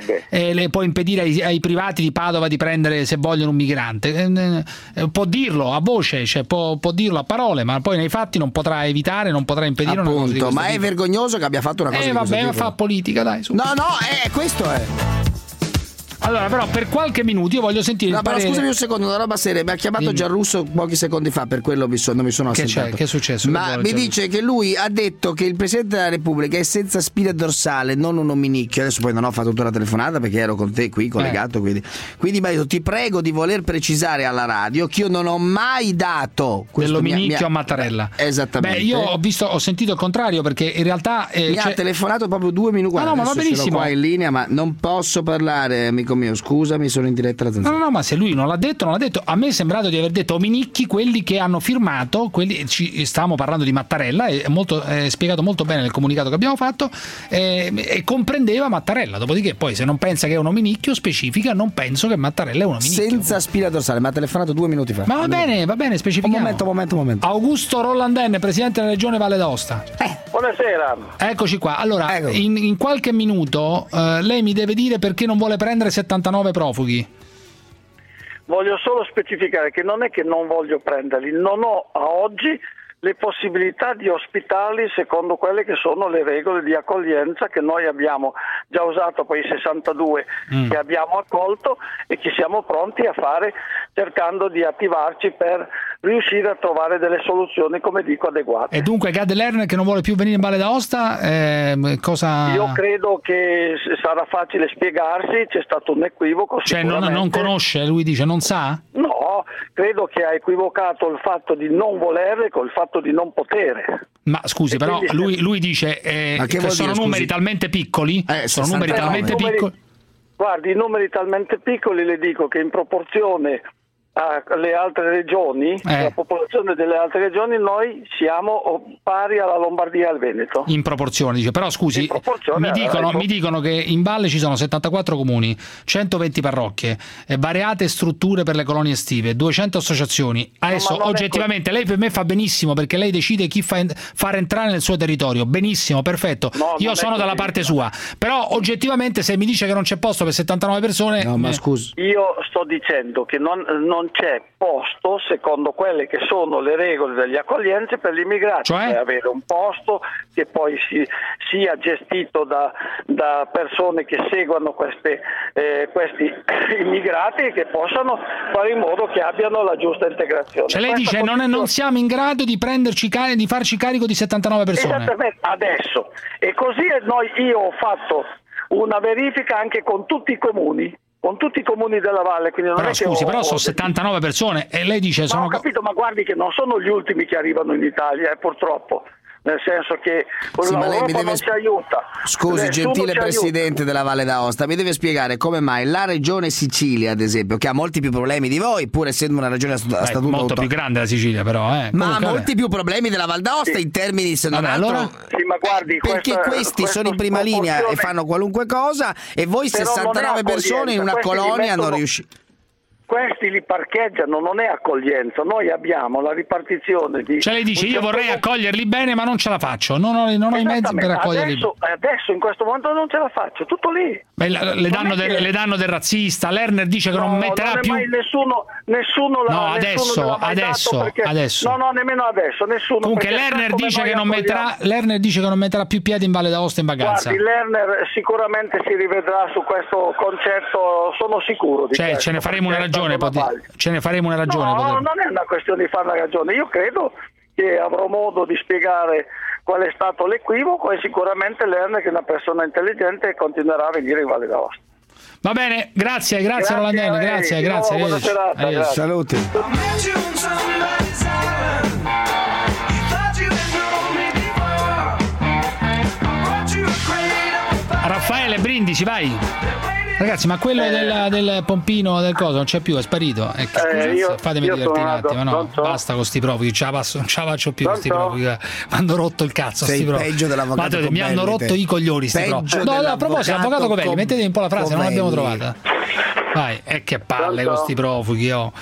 impedire ai privati di Padova di prendere, se vogliono, un migrante. Può dirlo a voce, cioè può dirlo a parole, ma poi nei fatti non potrà evitare, non potrà impedire. Appunto, ma è vergognoso che abbia fatto una cosa di questo tipo. Fa politica, dai. Su. No, questo è. Allora, però, per qualche minuto io voglio sentire il parere. Però scusami un secondo, una roba seria. Mi ha chiamato Gianrusso pochi secondi fa, per quello non mi sono assentato. Che è successo? Ma mi dice che lui ha detto che il Presidente della Repubblica è senza spina dorsale, non un ominicchio. Adesso poi non ho fatto tutta la telefonata perché ero con te qui collegato. Quindi mi ha detto: ti prego di voler precisare alla radio che io non ho mai dato dell'ominicchio a Mattarella. Esattamente. Beh, io ho sentito il contrario, perché in realtà mi ha telefonato proprio 2 minuti. No, ma va benissimo. Sono qua in linea, ma non posso parlare, amico mio. Scusami, sono in diretta alla Zanzara. No, ma se lui non l'ha detto, non l'ha detto. A me è sembrato di aver detto ominicchi quelli che hanno firmato. Stavamo parlando di Mattarella, è spiegato molto bene nel comunicato che abbiamo fatto, e comprendeva Mattarella. Dopodiché, poi, se non pensa che è un ominicchio, specifica: non penso che Mattarella è un ominicchio. Senza spina dorsale, mi ha telefonato 2 minuti fa. Ma va bene, specifichiamo. Un momento. Augusto Rollandenne, presidente della regione Valle d'Aosta. Buonasera. Eccoci qua. Allora, in qualche minuto lei mi deve dire perché non vuole prendere 79 profughi. Voglio solo specificare che non è che non voglio prenderli, non ho a oggi le possibilità di ospitarli secondo quelle che sono le regole di accoglienza che noi abbiamo già usato per i 62 che abbiamo accolto e che siamo pronti a fare, cercando di attivarci per riuscire a trovare delle soluzioni, come dico, adeguate. E dunque Gad Lerner, che non vuole più venire in Valle d'Aosta, cosa... Io credo che sarà facile spiegarsi, c'è stato un equivoco. Cioè non conosce, lui dice, non sa? No, credo che ha equivocato il fatto di non volere con il fatto di non potere. Ma scusi, però lui dice che sono numeri talmente piccoli, sono numeri talmente piccoli. Guardi, i numeri talmente piccoli, le dico che in proporzione alle altre regioni, la popolazione delle altre regioni, noi siamo pari alla Lombardia e al Veneto. In proporzione, dice. Però scusi, mi dicono che in valle ci sono 74 comuni, 120 parrocchie, variate strutture per le colonie estive, 200 associazioni. Adesso oggettivamente lei per me fa benissimo, perché lei decide chi far entrare nel suo territorio. Benissimo, perfetto. Io sono dalla parte sua. Però oggettivamente se mi dice che non c'è posto per 79 persone... No, ma scusi. Io sto dicendo che non c'è posto, secondo quelle che sono le regole degli accoglienze, per gli immigrati. Cioè avere un posto che poi sia gestito da persone che seguano questi immigrati e che possano fare in modo che abbiano la giusta integrazione. Cioè lei dice non siamo in grado di di farci carico di 79 persone. Esattamente, adesso. E così io ho fatto una verifica anche con tutti i comuni. Con tutti i comuni della valle, quindi non però è che scusi, però sono 79 persone e lei dice ho capito, ma guardi che non sono gli ultimi che arrivano in Italia, purtroppo. Nel senso che l'Europa non ci aiuta. Scusi, gentile presidente della Valle d'Aosta, mi deve spiegare come mai la regione Sicilia, ad esempio, che ha molti più problemi di voi, pur essendo una regione a statuto molto più grande la Sicilia, però ma ha molti più problemi della Valle d'Aosta in termini, se non altro, allora? Sì, ma guardi, perché questi sono in prima linea e fanno qualunque cosa, e voi 69 persone in una colonia non riuscite. Questi li parcheggiano, non è accoglienza. Noi abbiamo la ripartizione di... Cioè lei dice, io vorrei accoglierli bene, ma non ce la faccio, non ho i mezzi per accoglierli. Adesso in questo momento non ce la faccio, tutto lì. Beh, le danno del razzista. Lerner dice che non metterà più... Nessuno no, adesso. No, nemmeno adesso, nessuno. Comunque Lerner dice che non metterà più piedi in Valle d'Aosta in vacanza. Guardi, Lerner sicuramente si rivedrà su questo concetto, sono sicuro di questo. Ce ne faremo una ragione. Ce ne faremo una ragione. No, non è una questione di fare una ragione. Io credo che avrò modo di spiegare qual è stato l'equivoco, e sicuramente Lerner, che è una persona intelligente, continuerà a venire in Valle d'Aosta. Va bene, grazie Rollandenne, grazie. Buona serata, saluti. Raffaele Brindisi, vai. Ragazzi, ma quello del pompino del coso non c'è più, è sparito. Fatemi divertire un attimo, no? Basta con sti profughi, non ce la faccio più con sti profughi. Mi hanno rotto il cazzo. Sei peggio dell'avvocato Covelli. Mi hanno rotto i coglioni sti profughi. No, a proposito, l'avvocato Covelli, mettetevi un po' la frase, non l'abbiamo trovata. Vai, che palle con sti profughi,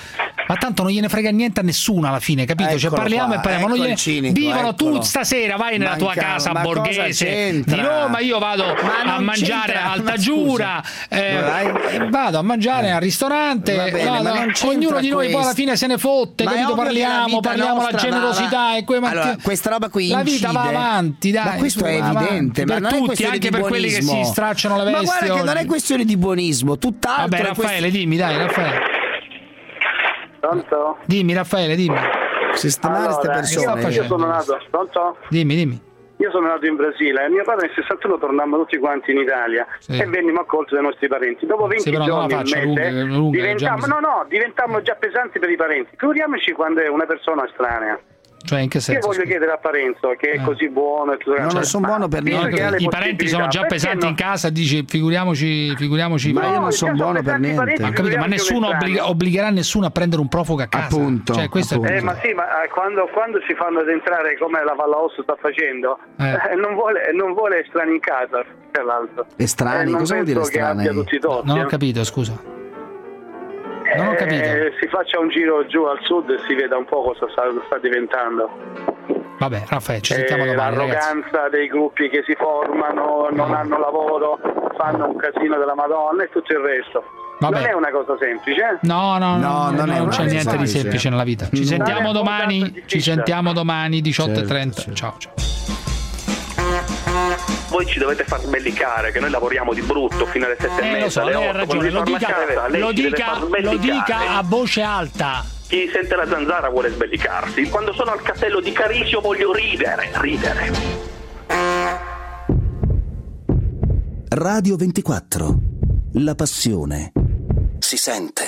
Ma tanto non gliene frega niente a nessuno alla fine, capito? Eccolo parliamo qua, e parliamo. ecco il cinico, vivono eccolo. tu stasera, vai nella tua casa ma borghese di Roma, io vado a mangiare a Altagiura, vado a mangiare al ristorante, ognuno di noi poi alla fine se ne fotte, capito? Parliamo la generosità e allora, questa roba qui la vita va avanti, dai. Ma questo è evidente, ma per non tutti, è questione anche di per buonismo. quelli che si stracciano le vesti. Ma guarda che non è questione di buonismo, tutt'altro. Vabbè, Raffaele, dimmi, dai, Raffaele. Pronto? Dimmi, Raffaele, dimmi. Sistemare queste persone. Io sono nato, pronto? Dimmi. Io sono nato in Brasile e mio padre nel 61 tornammo tutti quanti in Italia e vennimo accolti dai nostri parenti. Dopo 20 giorni un mese diventammo già pesanti per i parenti. Figuriamoci quando è una persona estranea. Cioè, in che senso? Io voglio chiedere a Parenzo che è così buono e tutto. Non sono buono per niente. I parenti sono già pesanti in casa, dice figuriamoci. Ma io non sono buono per niente. Ho capito, ma nessuno obbligherà nessuno a prendere un profugo a casa. Appunto. Cioè, questo è ma sì, ma quando si fanno ad entrare come la Vallaosso sta facendo, non vuole estranei in casa, tra l'altro. Estranei? Cosa vuol dire estranei? Non ho capito, scusa. Non ho capito. Si faccia un giro giù al sud e si veda un po' cosa sta diventando. Vabbè, Raffaele, ci sentiamo domani. L'arroganza dei gruppi che si formano, non hanno lavoro, fanno un casino della Madonna e tutto il resto. Vabbè. Non è una cosa semplice. No, non c'è niente di semplice nella vita. Ci sentiamo domani 18:30. Ciao. Voi ci dovete far sbellicare che noi lavoriamo di brutto fino alle 7:30. Lo so, lei ha ragione, lo dica a voce alta. Chi sente la zanzara vuole sbellicarsi. Quando sono al castello di Carisio voglio ridere. Radio 24. La passione si sente.